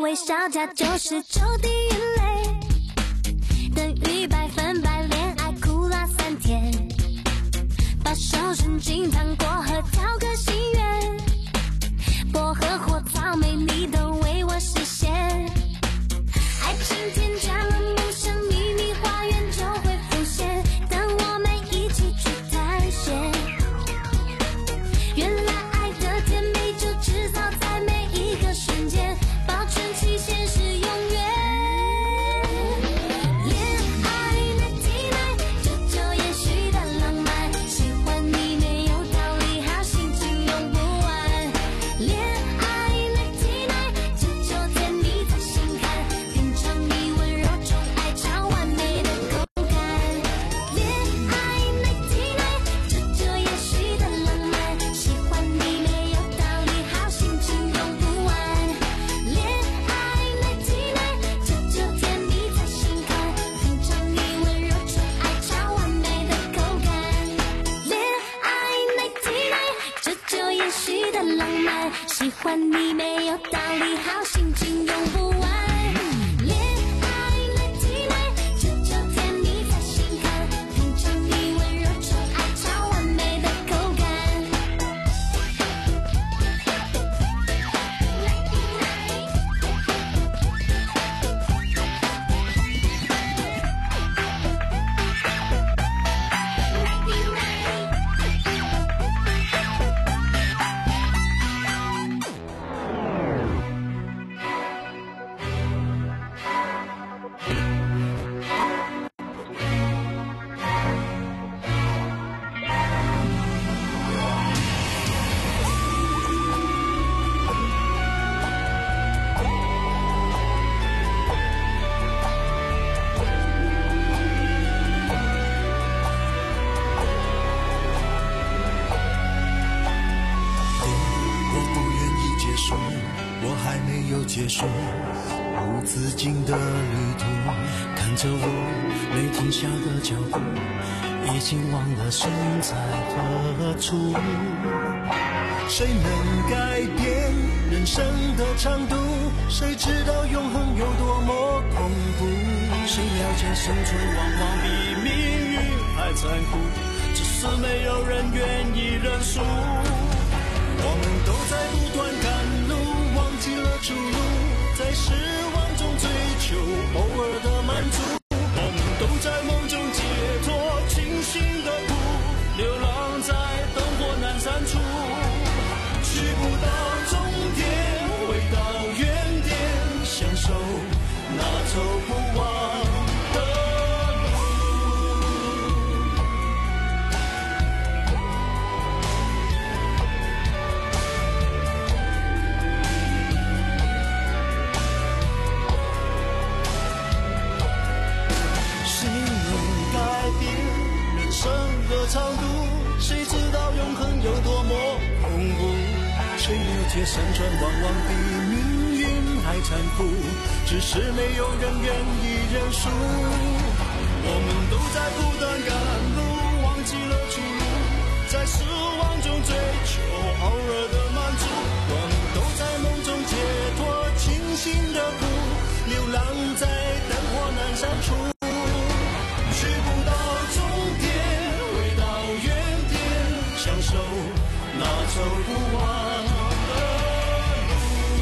微笑加九十九滴眼泪，等于百分百恋爱哭了三天，把手伸进糖果盒挑个心愿，薄荷或草莓你都为我实现，爱情添加了梦想，秘密花园就会浮现，等我们一起去探险。原来爱的甜美就制造在每一个瞬间，保存期限是永远。恋爱奶提奶，久久延续的浪漫，喜欢你没有道理，好心情用不完。恋爱奶提奶，久久甜蜜在心坎，品尝你温柔宠爱超完美的口感。恋爱奶提奶，久久延续的浪漫，喜欢你没有道理，好心情用不完。恋爱奶提奶，久久甜蜜在心坎，品尝你温柔宠爱超完美的口感。恋爱奶提奶，久久延续的浪漫，喜欢你没有道理，好心情用不完。恋爱奶提奶，久久甜蜜在心坎，品尝你温柔宠爱超完美的口感。 我不愿意结束，我还没有结束无止境的旅途。看着我没停下的脚步，已经忘了身在何处。谁能改变人生的长度？谁知道永恒有多么恐怖？谁了解生存往往比命运还残酷，只是没有人愿意认输。我们都在不断赶路，忘记了出路，在失望中追求偶尔的满足。我们都在梦中解脱，清醒的哭，流浪在灯火阑珊处，去不到终点，回到原点，享受那走不完的路。谁能改变人生的长度？谁知道永恒有多么恐怖？谁了解山川往往比命运还残酷，只是没有人愿意认输。我们都在不断赶路，忘记了出路，在失望中追求偶尔的满足。我们都在梦中解脱，清醒的哭，流浪在灯火阑珊处，去不到终点，回到原点，享受那走不完的路。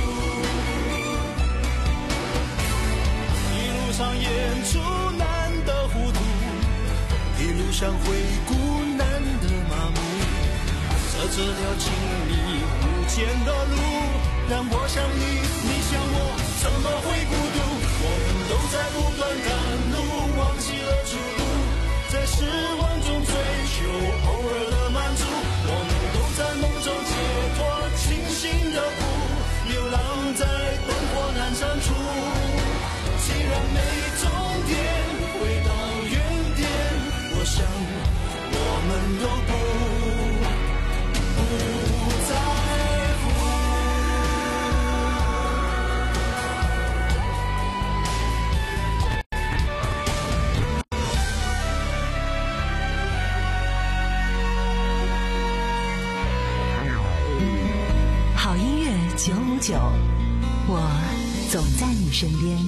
一路上演出难的糊涂，一路上回顾难的麻木，在这条经历无间的路，让我想你，你想我，怎么会孤独？我们都在不断赶路，忘记了出路，在失望中追求偶尔的满足。我们都在梦中解脱，清醒的哭，流浪在灯火阑珊处。既然没终点，回到原点，我想我们都不不在乎。 好音乐九五九，我总在你身边。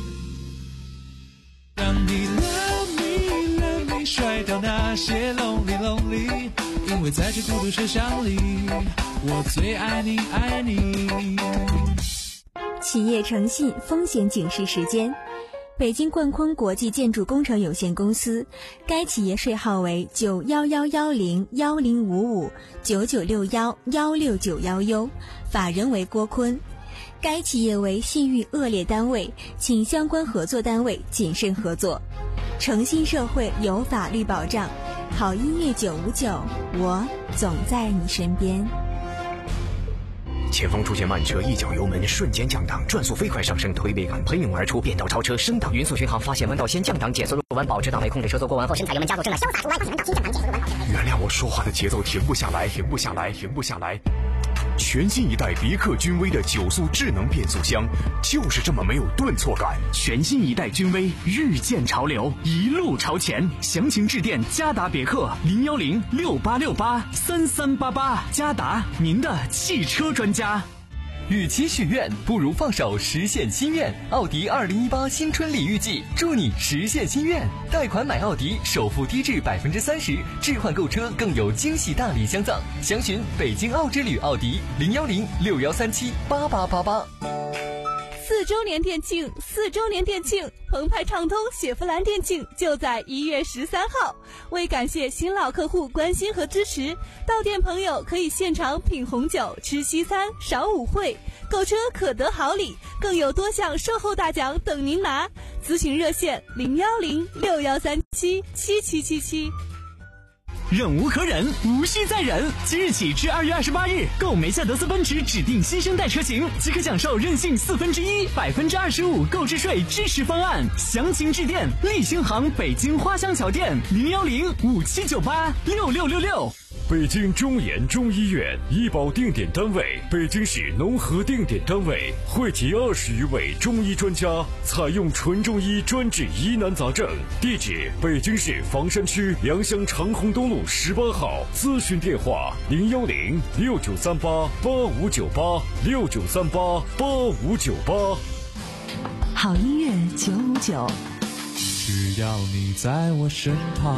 让你 love me love me 甩掉那些 lonely lonely， 因为在这孤独车厢里，我最爱你爱你。 企业诚信风险警示时间。北京冠坤国际建筑工程有限公司，该企业税号为九幺幺幺零幺零五五九九六幺幺六九幺 U， 法人为郭坤。该企业为信誉恶劣单位，请相关合作单位谨慎合作。诚信社会有法律保障，好音乐九五九，我总在你身边。 前方出现慢车，一脚油门瞬间降档，转速飞快上升，推背感喷涌而出，变道超车升档，匀速巡航，发现弯道先降档，减速入弯，保持档位，控制车速过弯后深踩油门加速，正在潇洒出弯，发现弯道先降档，减速入弯后。原谅我说话的节奏停不下来，停不下来，停不下来。全新一代别克君威的九速智能变速箱，就是这么没有顿挫感。 全新一代君威日渐潮流，一路朝前。详情致电嘉达别克零幺零六八六八三三八八，嘉达您的汽车专家。 与其许愿，不如放手实现心愿。奥迪二零一八新春礼遇季，祝你实现心愿。贷款买奥迪，首付低至百分之三十，置换购车更有惊喜大礼相赠。详询北京奥之旅奥迪零幺零六幺三七八八八八。 四周年店庆，四周年店庆，澎湃畅通雪佛兰店庆就在一月十三号。为感谢新老客户关心和支持，到店朋友可以现场品红酒、吃西餐、赏舞会，购车可得好礼，更有多项售后大奖等您拿。咨询热线零幺零六幺三七七七七七。 忍无可忍，无需再忍。即日起至二月二十八日，购梅赛德斯奔驰指定新生代车型，即可享受任性四分之一、百分之二十五购置税支持方案。详情致电立星行北京花乡桥店零幺零五七九八六六六六。 北京中研中医院医保定点单位，北京市农合定点单位，汇集二十余位中医专家，采用纯中医专治疑难杂症。地址：北京市房山区良乡长虹东路十八号。咨询电话：零幺零六九三八八五九八六九三八八五九八。 好音乐九五九， 只要你在我身旁。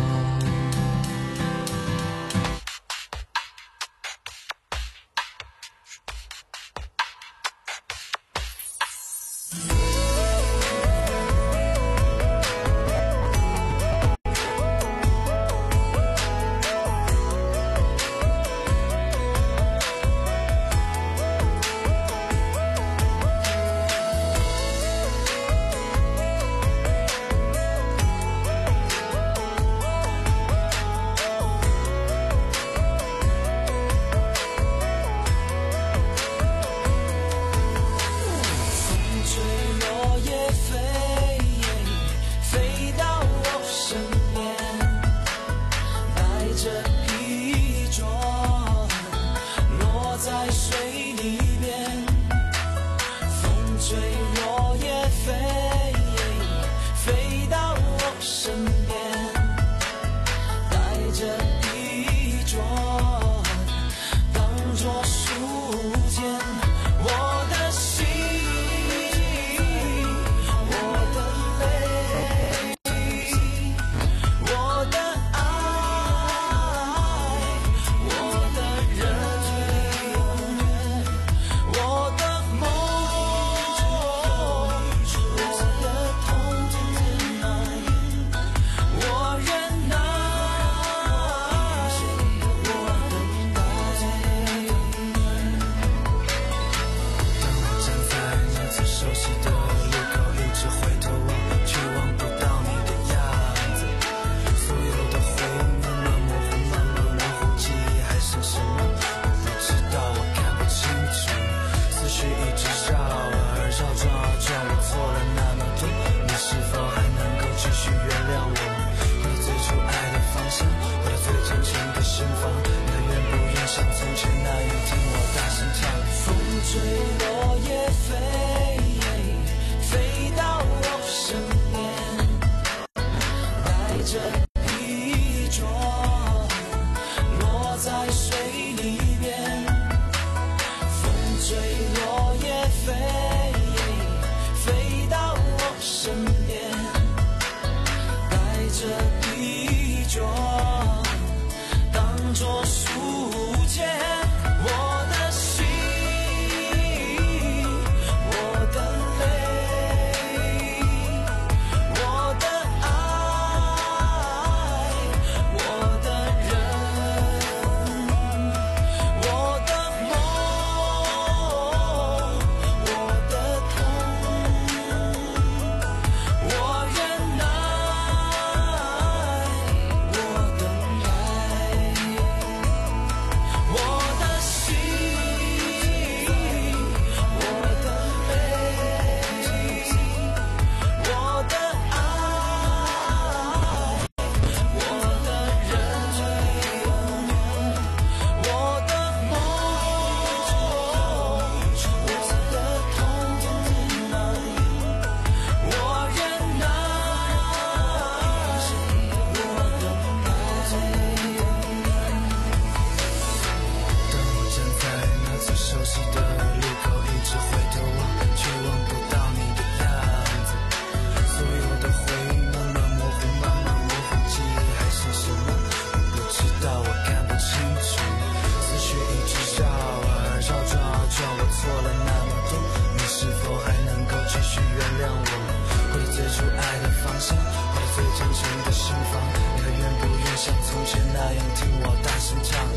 出爱的方向，我的最真诚的心房，你还愿不愿像从前那样听我大声唱？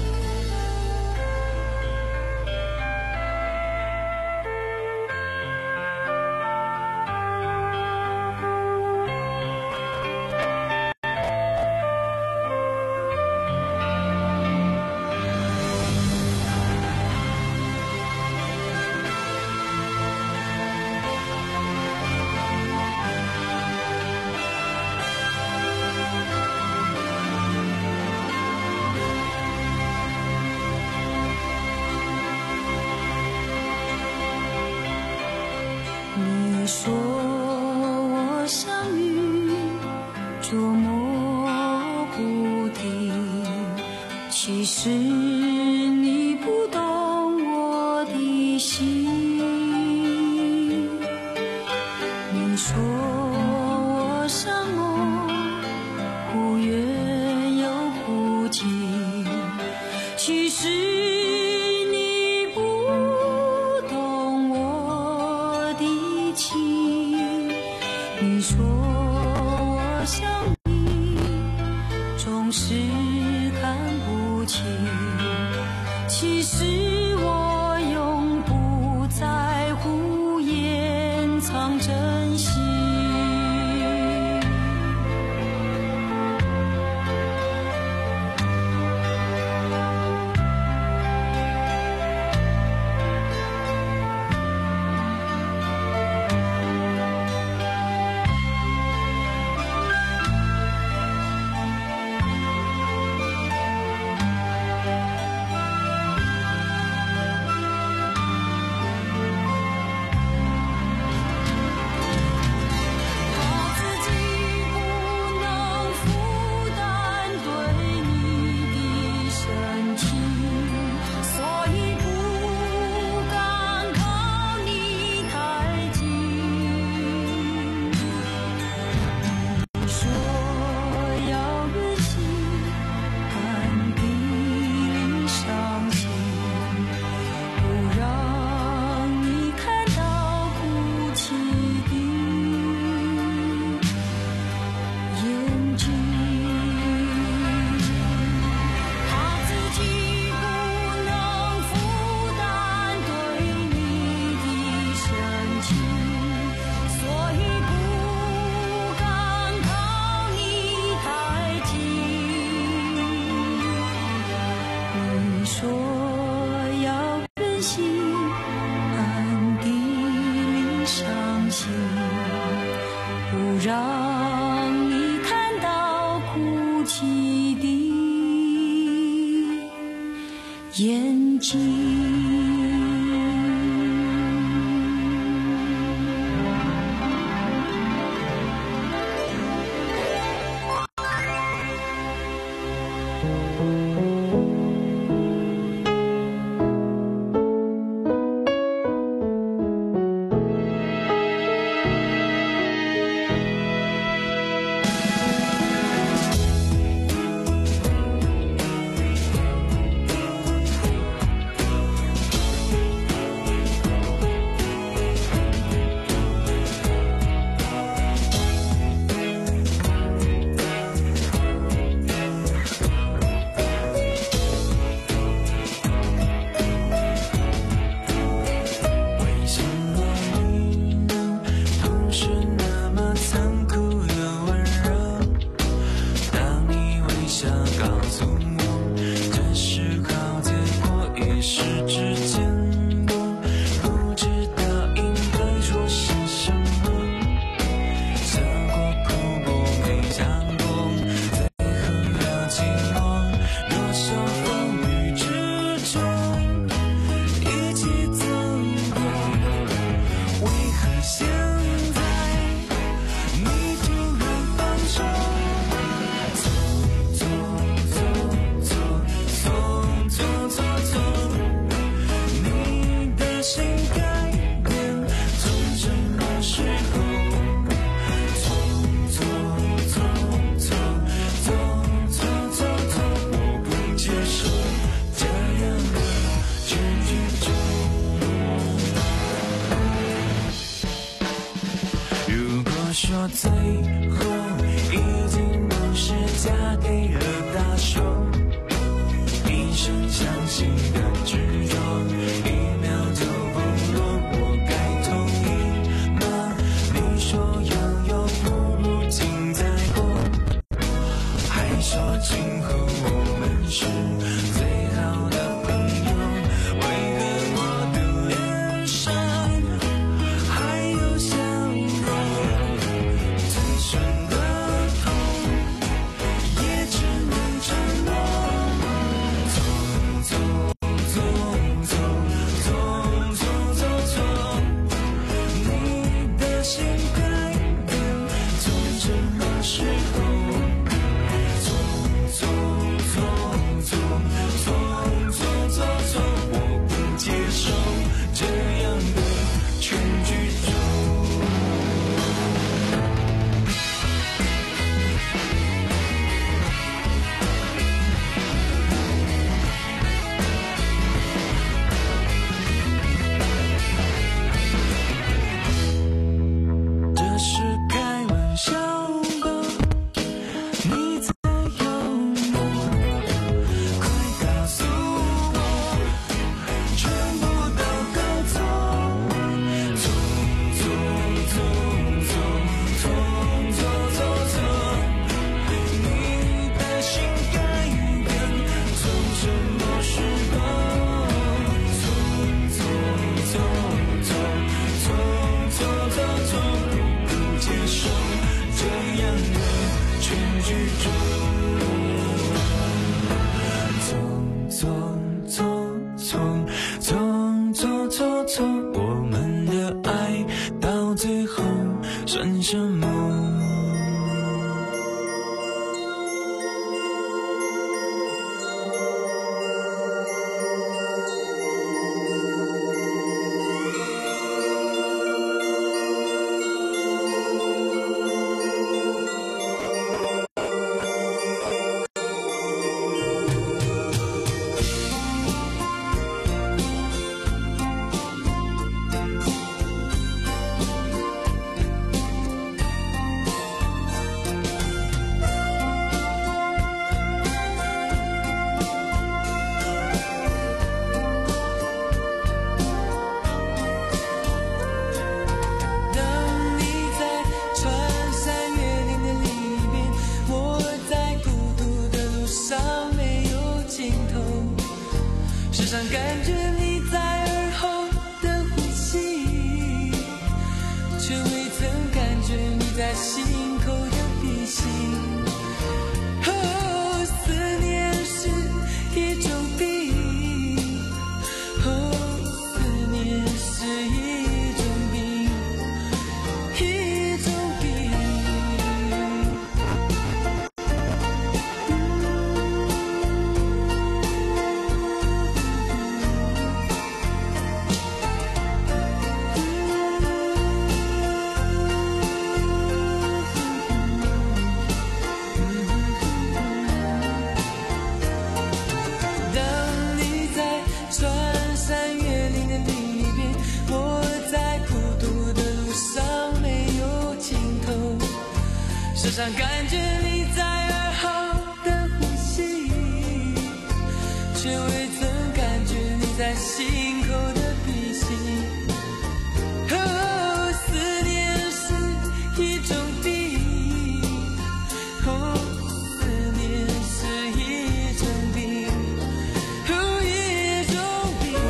你说我像雨捉摸不定，其实你不懂我的心。你说我像梦，忽远又忽近，其实你不懂我的情。你说我像你，总是看不清，其实我永不在乎，掩藏真心。让你看到哭泣的眼睛。 最后已经不是嫁给了大雄，一生相信的执着，一秒就崩落，我该同意吗？你说拥有不如尽在过，还说今后我们是最好的朋友，为何我的脸上还有笑容？最深的痛也只能承诺，匆匆匆匆匆匆匆匆，你的心改变从什么时候？匆匆匆匆匆匆匆匆，我不接受这样的全剧终。这是开玩笑吧？你在幽默？快告诉我，全部都搞错。匆匆匆匆匆匆匆匆，你的心改变从什么时候？匆匆匆匆匆匆匆匆，不接受这样的全剧终。匆匆匆匆匆匆匆匆，我们的爱到最后算什么？当你在穿山越岭的里面，我在孤独的路上没有尽头，时常感觉你在耳后的呼吸，却未曾感觉你在心口的鼻息。哦，思念是一种病，哦，思念是一种病，一种病。当你在穿山越岭的里边，我在孤独的路上没有尽头，时常感觉你在耳后的呼吸，却未曾感觉你在心口的鼻息。哦，思念是一种病，哦，思念是一种病，哦，一种病。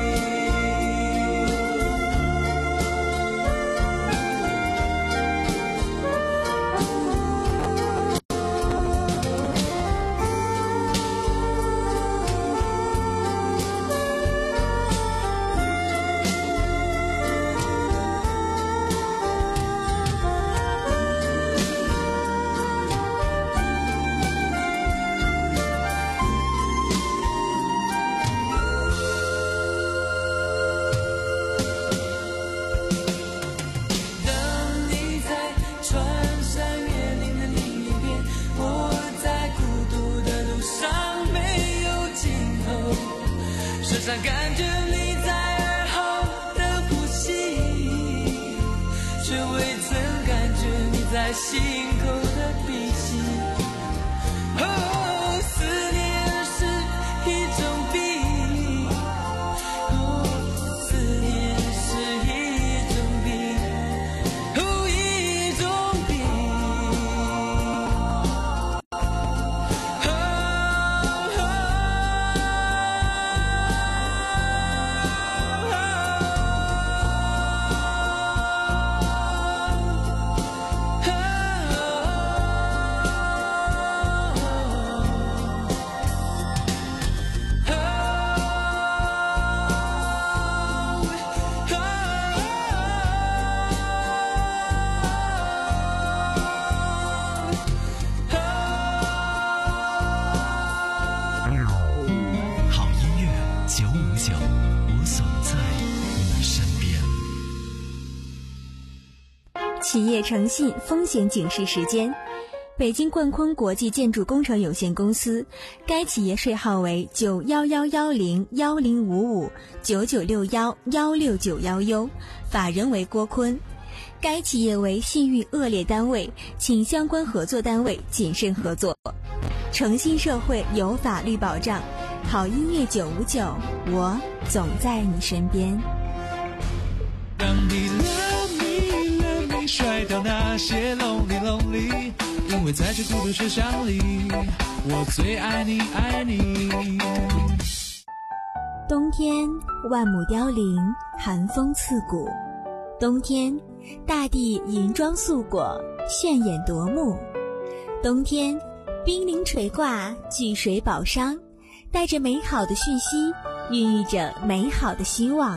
常感觉你在耳后的呼吸，却未曾感觉你在在心口的鼻息。哦，思念是一种病，哦，思念是一种病，哦，一种病。 企业诚信风险警示时间：北京冠坤国际建筑工程有限公司，该企业税号为九幺幺幺零幺零五五九九六幺幺六九幺 U， 法人为郭坤。该企业为信誉恶劣单位，请相关合作单位谨慎合作。诚信社会有法律保障，好音乐九五九，我总在你身边。 让你 love me love me 甩掉那些 lonely lonely， 因为在这孤独学校里，我最爱你爱你。 冬天万亩凋零，寒风刺骨。冬天大地银装素裹，炫眼夺目。冬天冰凌垂挂，聚水宝商，带着美好的讯息，孕育着美好的希望。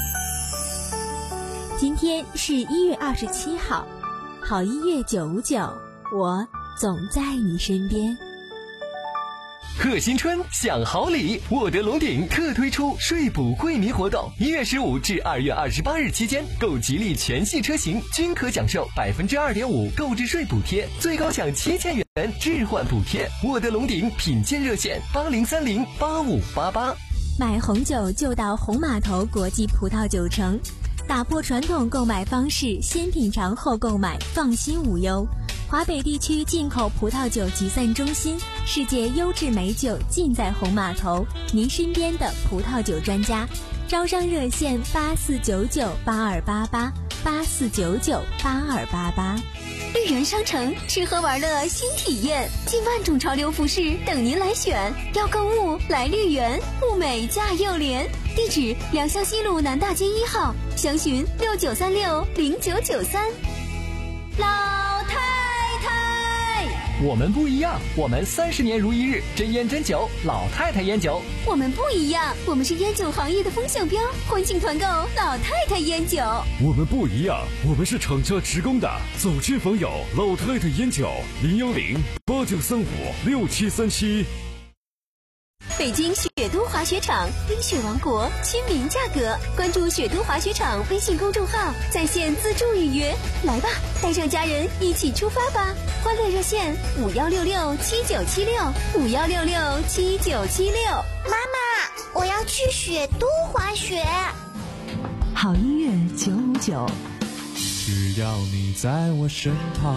今天是一月二十七号，好音乐九五九，我总在你身边。 贺新春享好礼，沃德龙鼎特推出税补惠民活动，一月十五至二月二十八日期间，购吉利全系车型均可享受百分之二点五购置税补贴，最高享七千元置换补贴。沃德龙鼎品鉴热线八零三零八五八八。 买红酒就到红码头国际葡萄酒城，打破传统购买方式，先品尝后购买，放心无忧。华北地区进口葡萄酒集散中心，世界优质美酒尽在红码头，您身边的葡萄酒专家。招商热线八四九九八二八八八四九九八二八八。 绿园商城吃喝玩乐新体验，近万种潮流服饰等您来选。要购物来绿园，物美价又廉。地址：良乡西路南大街一号，详询六九三六零九九三。老太太， 我们不一样，我们三十年如一日，真烟真酒，老太太烟酒。 我们不一样，我们是烟酒行业的风向标，欢庆团购老太太烟酒。 我们不一样，我们是厂家直供的，走亲访友，老太太烟酒，零幺零八九三五六七三七。 北京雪都滑雪场，冰雪王国，亲民价格。关注雪都滑雪场微信公众号，在线自助预约。来吧，带上家人一起出发吧！欢乐热线五幺六六七九七六五幺六六七九七六。 妈妈，我要去雪都滑雪。 好音乐九五九， 只要你在我身旁。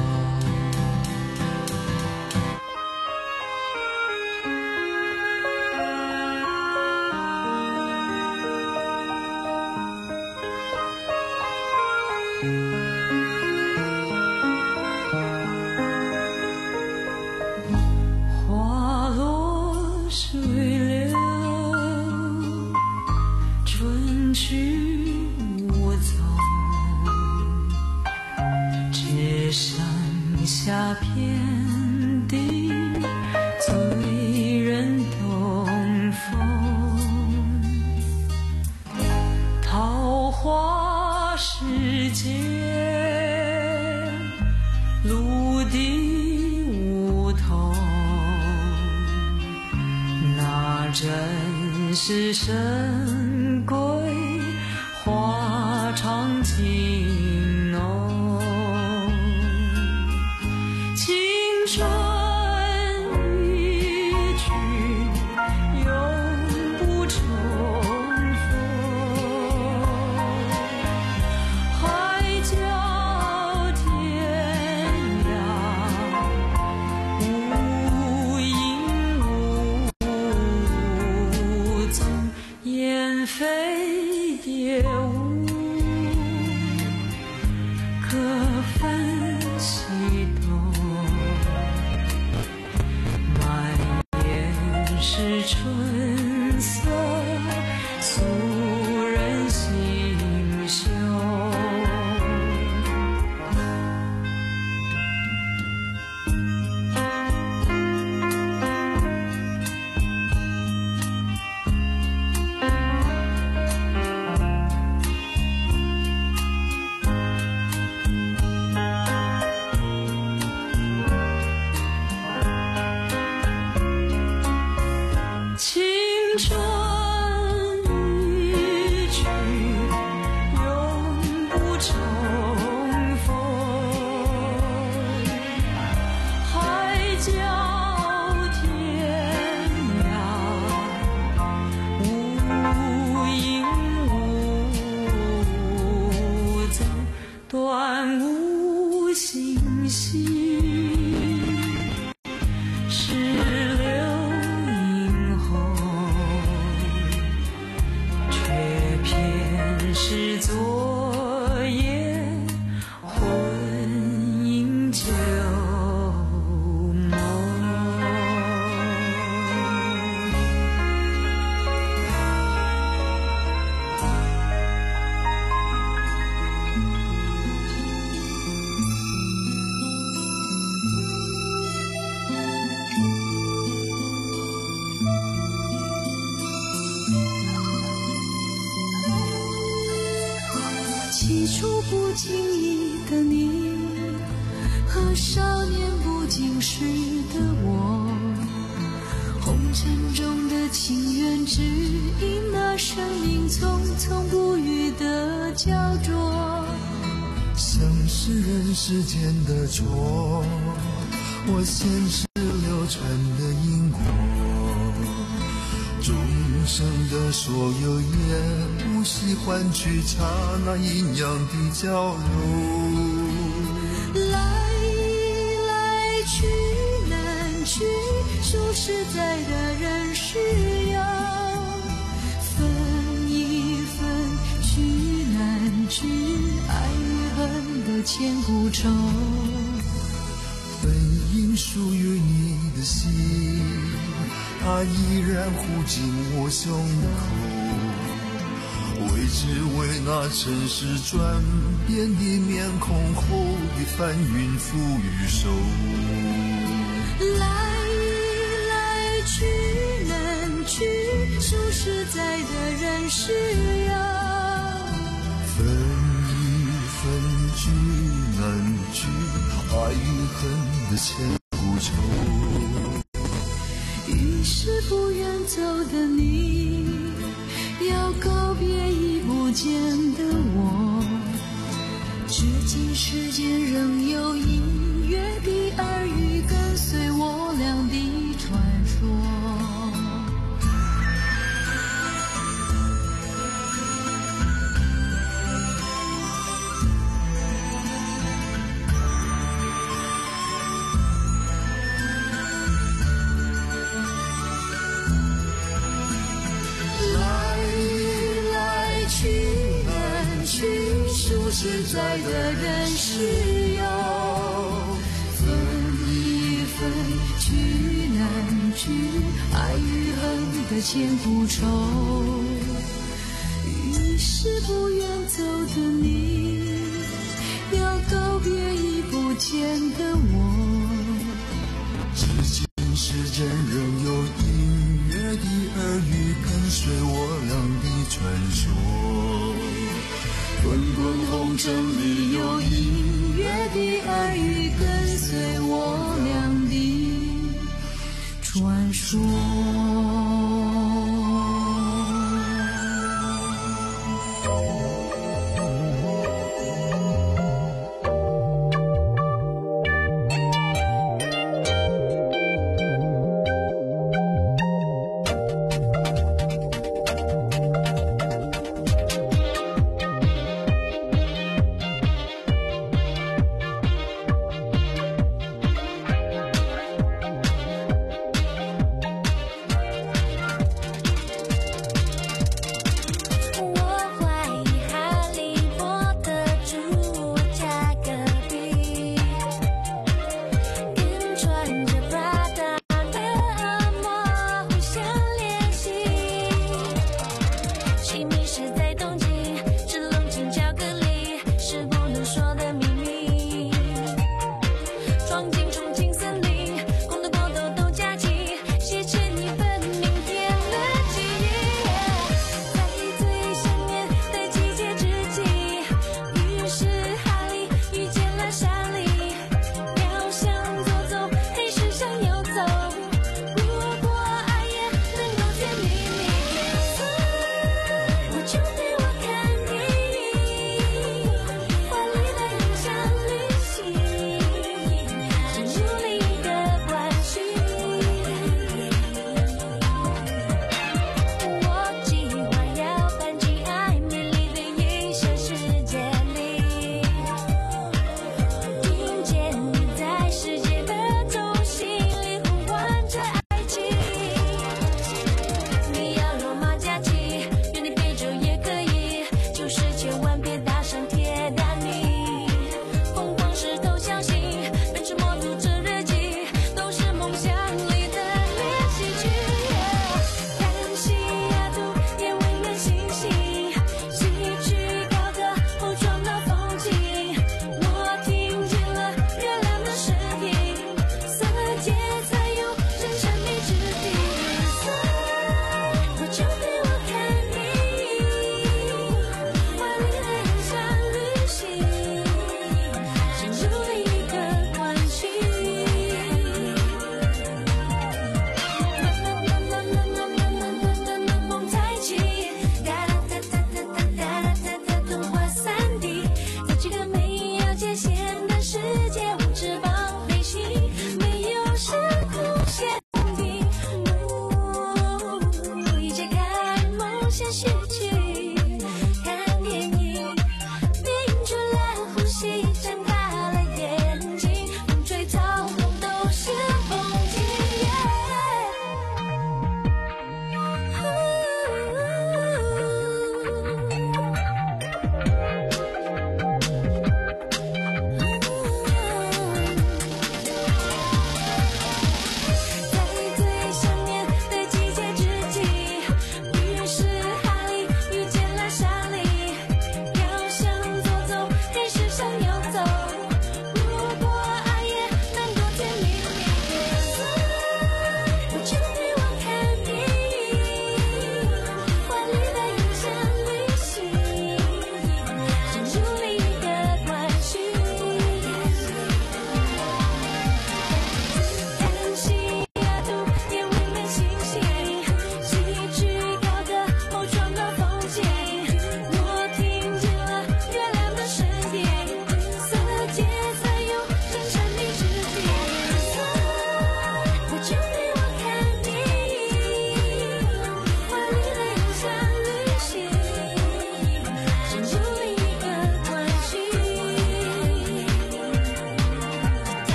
花落水流，春去无踪，只剩下遍地醉人东风。桃花世间，陆地梧桐，那真是神归花长情浓。青春一去永不重逢，海角天涯燕飞蝶舞，各分西东。满眼是春色，素人心胸。 起初不经意的你，和少年不经事的我，红尘中的情缘，只因那生命匆匆不语的焦灼。 像是人世间的错，我前世流传的因果，众生的所有也无需换取刹那阴阳的交融。 来来去难去，说实在的人是有，分一分去难去，爱与恨的千古愁。 本应属于你的心，它依然护紧我胸口，为只为那尘世转变的面孔后的翻云覆雨手。 来来去难去，说实在的人是有， 分一分聚难聚，爱与恨的千古愁。 于是不愿走的你，要告别已不见的我，至今世间仍有隐约的耳语跟随我俩的传说。 说实在的人是有， 分一分聚难聚，爱与恨的千古愁。于是不愿走的你，要告别已不见的我， 至今世间仍有隐约的耳语跟随我俩的传说。滚滚红尘里有隐约的耳语跟随我俩的传说。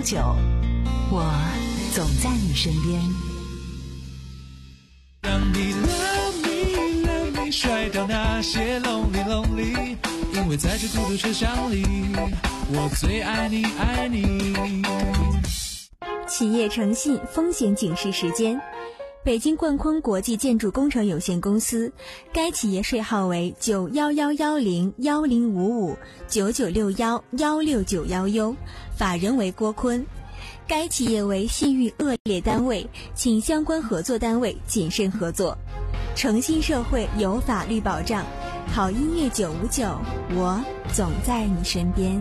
九，我总在你身边。 让你 love me love me 甩掉那些 lonely lonely， 因为在这孤独车厢里，我最爱你爱你。 企业诚信风险警示时间。北京冠坤国际建筑工程有限公司，该企业税号为九幺幺幺零幺零五五九九六幺幺六九幺 U， 法人为郭坤。该企业为信誉恶劣单位，请相关合作单位谨慎合作。诚信社会有法律保障，好音乐九五九，我总在你身边。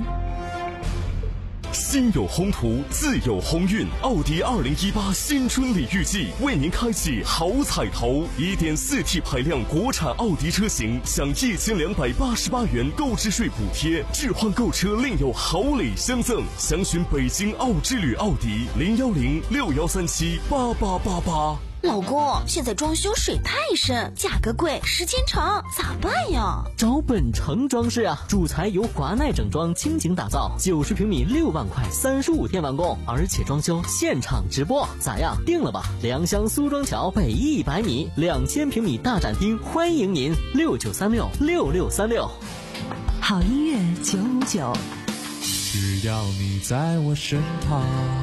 心有宏图，自有鸿运。奥迪二零一八新春礼遇季为您开启好彩头， 一点四 T 排量国产奥迪车型享一千两百八十八元购置税补贴，置换购车另有好礼相赠。详询北京奥之旅奥迪零幺零六幺三七八八八八。 老公，现在装修水太深，价格贵，时间长，咋办呀？ 找本城装饰啊，主材由华奈整装倾情打造，九十平米六万块，三十五天完工，而且装修现场直播，咋样？定了吧？良乡苏庄桥北一百米，两千平米大展厅，欢迎您六九三六六六三六。 好音乐九五九， 只要你在我身旁。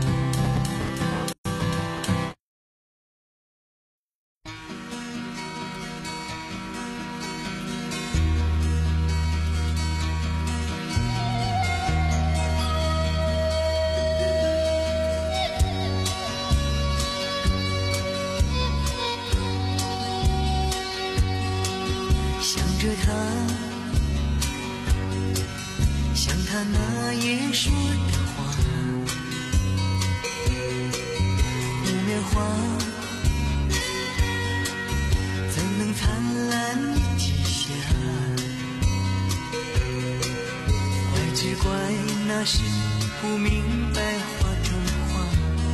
着他，像他那夜说的话，木棉花怎能灿烂一季夏？怪只怪那时不明白花中花，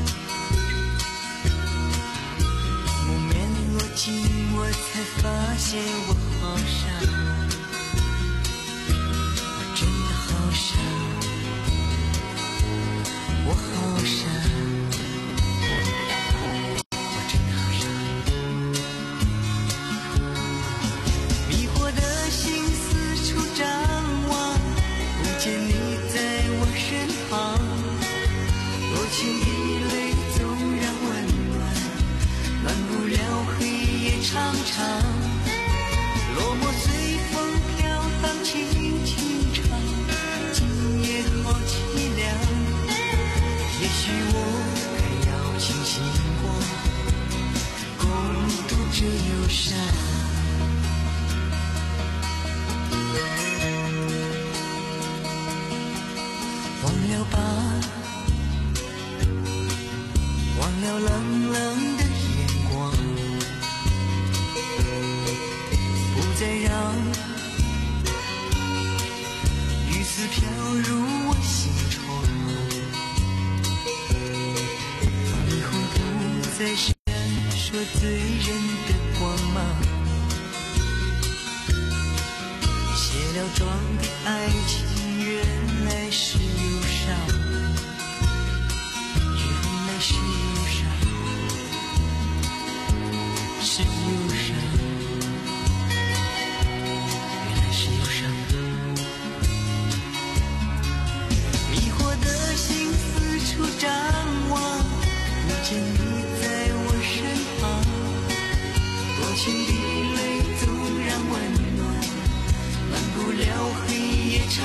木棉落尽我才发现我好傻。我好傻，我真好傻，迷惑的心四处张望，不见你在我身旁，多情的泪总让温暖，暖不了黑夜长长，落寞随风飘荡轻轻唱，今夜好凄凉。也许我该要清醒过，共度这忧伤。忘了吧，忘了冷冷的眼光，不再让雨丝飘入我心窗。在闪烁醉人的光芒，卸了妆的爱情原来是忧伤，原来是忧伤，是忧伤，原来是忧伤。迷惑的心四处张望，不见你多情的泪总让温暖，暖不了黑夜长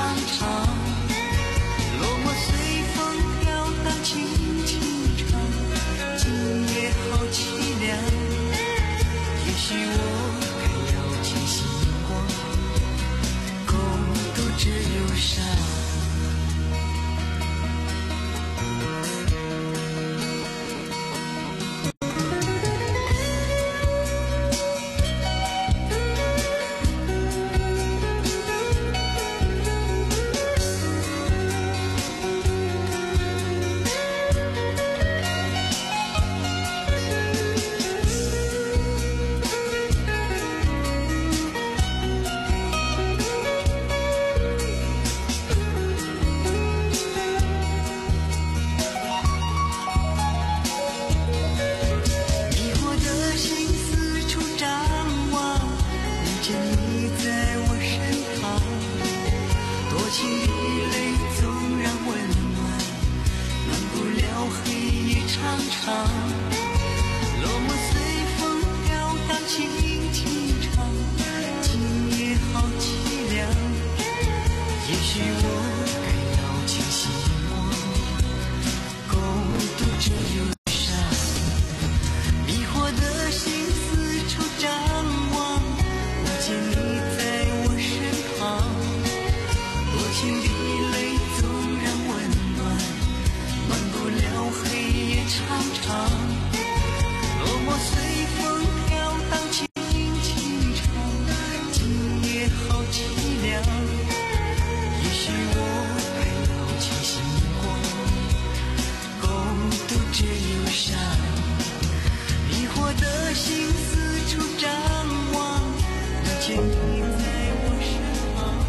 见你在我身旁。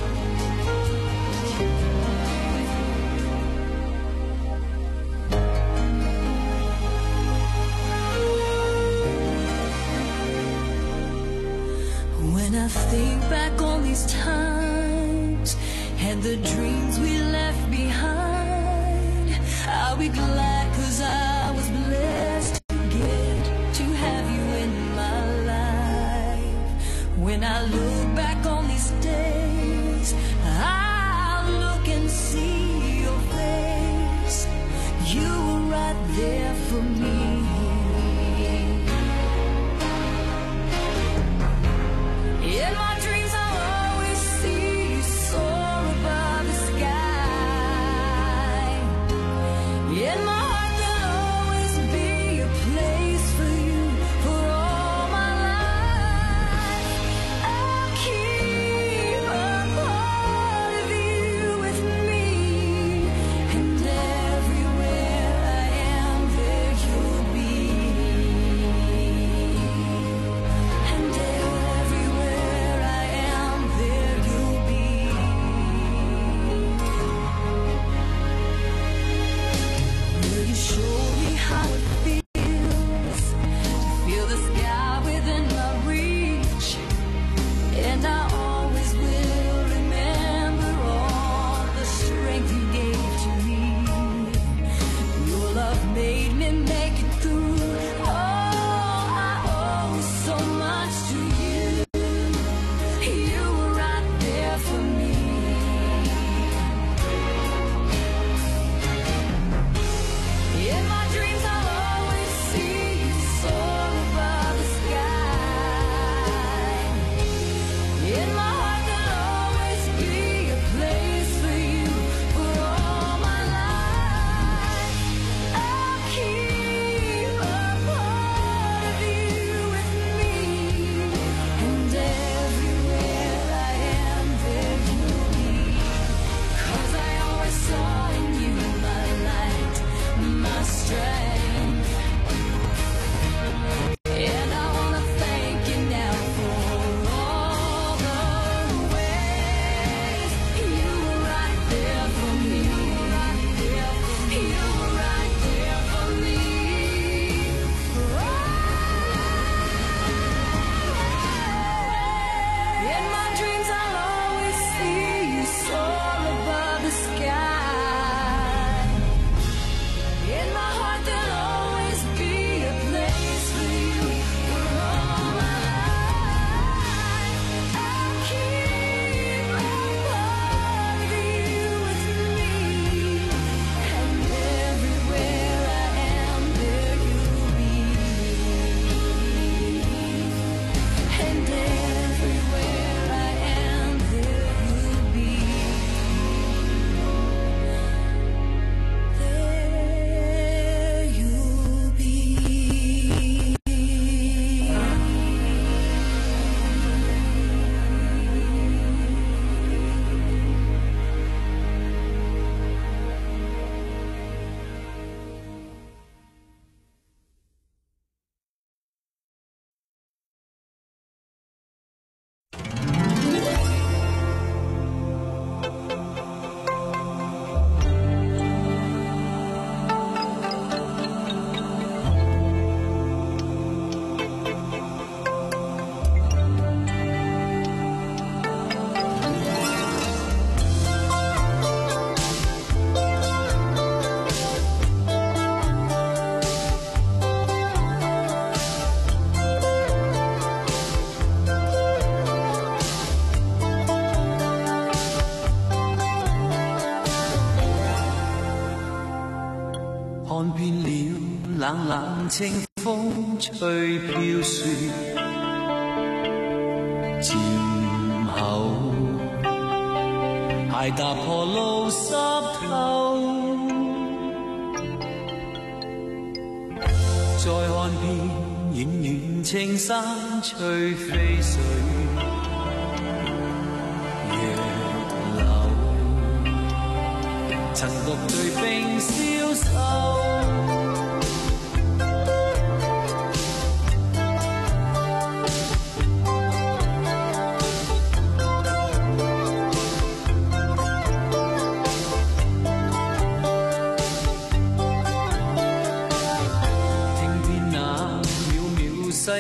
When I think back on these times and the dreams we left behind, I'll be glad 'cause I was blessed to get to have you in my life. When I look back on these days, I'll look and see your face. You were right there for me. In my dreams I'll always see you soar above the sky. In my heart there'll always be a place for you for all my life. I'll keep a part of you with me, and everywhere I am there you'll be. And everywhere I am there you'll be. Will you show me how it feels to feel the sky within my reach? And I always will remember all the strength you gave to me. Your love made me make it through. Oh, I owe so much to you. You were right there for me. In my dreams I'll always see you soar above the sky. In my heart there'll always be a place for you for all my life. I'll keep a part of you with me, and everywhere I am there you'll be. 'Cause I always saw in you my light, my strength. And I wanna thank you now for all the ways you were right there for me. You were right there for me. In my dreams I'll always see you soar above the sky. In my heart there'll always be a place for you for all my life. I'll keep a part of you with me, and everywhere I am there you'll be. And everywhere I am there you'll be. There you'll be. 看遍了冷冷清風吹飄雪，漸後鞋踏破路濕透，再看遍遠遠青山吹飛水，月流曾獨對冰消瘦。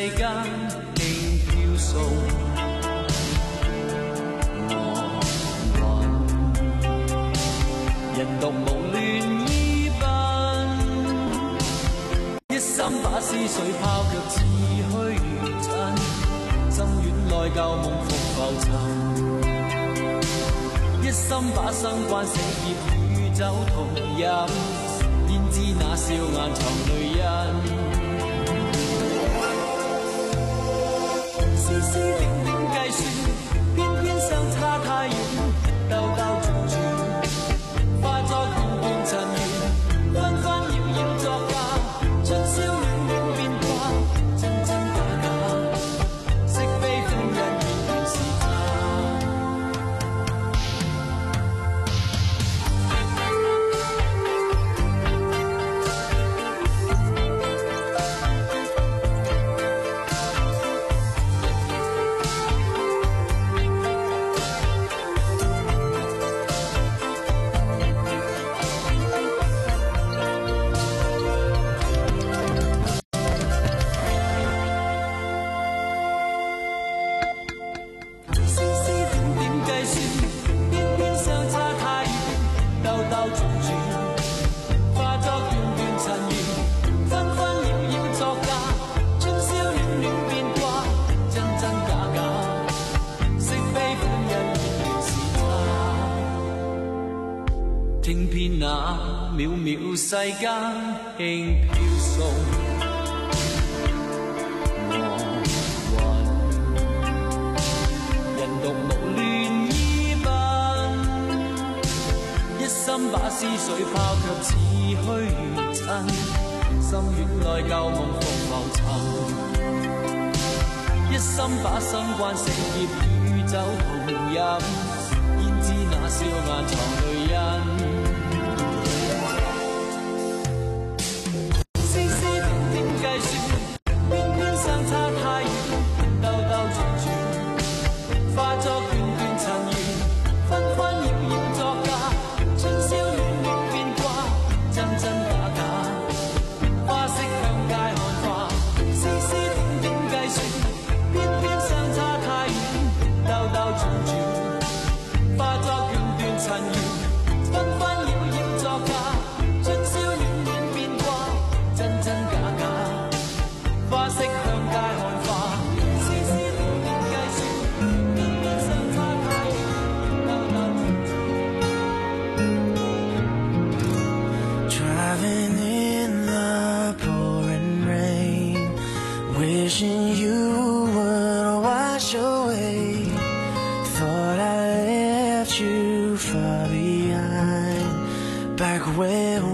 間輕飄送。人獨無戀依奔，一心把思緒拋卻似虛如真，心軟內舊夢復浮沉，一心把生關死劫與酒同飲，焉知那笑顏藏淚印。絲絲點點計算，偏偏相差太遠，兜兜轉轉，化作片段塵緣，紛紛擾擾作假，春宵暖暖變卦，真真假假，惜非歡欣變變是他。聽遍那渺渺世間輕飄送，我雲人獨無戀依奔，一心把思緒拋卻似虛如真，心軟內舊夢復浮沉，一心把生關死劫與酒同飲，焉知那笑顏藏淚印。 Wishing you would wash away. Thought I left you far behind, back when